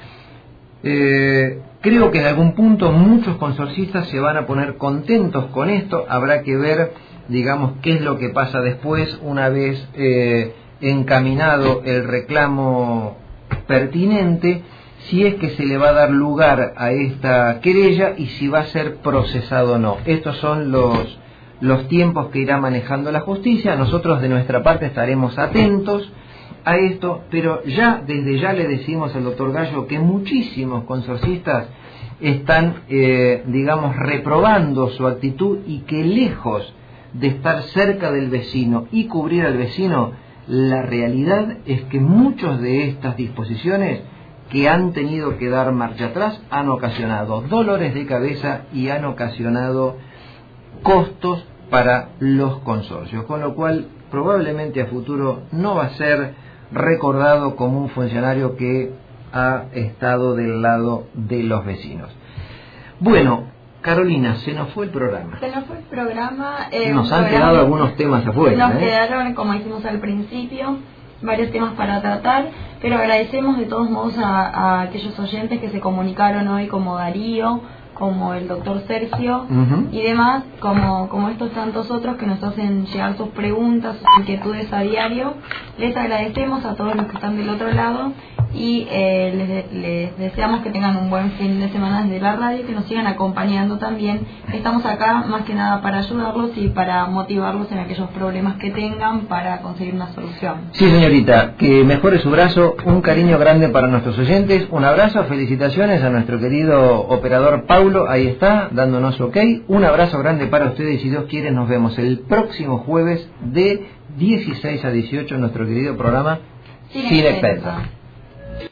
Eh, creo que en algún punto muchos consorcistas se van a poner contentos con esto. Habrá que ver, digamos, qué es lo que pasa después, una vez eh, encaminado el reclamo pertinente, si es que se le va a dar lugar a esta querella y si va a ser procesado o no. Estos son los, los tiempos que irá manejando la justicia. Nosotros de nuestra parte estaremos atentos a esto, pero ya desde ya le decimos al doctor Gallo que muchísimos consorcistas están, eh, digamos, reprobando su actitud y que lejos de estar cerca del vecino y cubrir al vecino, la realidad es que muchas de estas disposiciones que han tenido que dar marcha atrás han ocasionado dolores de cabeza y han ocasionado costos para los consorcios, con lo cual probablemente a futuro no va a ser recordado como un funcionario que ha estado del lado de los vecinos. Bueno, Carolina, se nos fue el programa. Se nos fue el programa. Eh, nos han programa, quedado algunos temas afuera. Nos ¿eh? quedaron, como dijimos al principio, varios temas para tratar, pero agradecemos de todos modos a, a aquellos oyentes que se comunicaron hoy, como Darío, como el doctor Sergio, uh-huh. y demás, como, como estos tantos otros que nos hacen llegar sus preguntas, sus inquietudes a diario. Les agradecemos a todos los que están del otro lado y eh, les, les deseamos que tengan un buen fin de semana desde la radio, que nos sigan acompañando también. Estamos acá más que nada para ayudarlos y para motivarlos en aquellos problemas que tengan para conseguir una solución. Sí, señorita, que mejore su brazo. Un cariño grande para nuestros oyentes, un abrazo, felicitaciones a nuestro querido operador Paulo, ahí está, dándonos ok. Un abrazo grande para ustedes y si Dios quiere nos vemos el próximo jueves de dieciséis a dieciocho en nuestro querido programa Cine Expensa.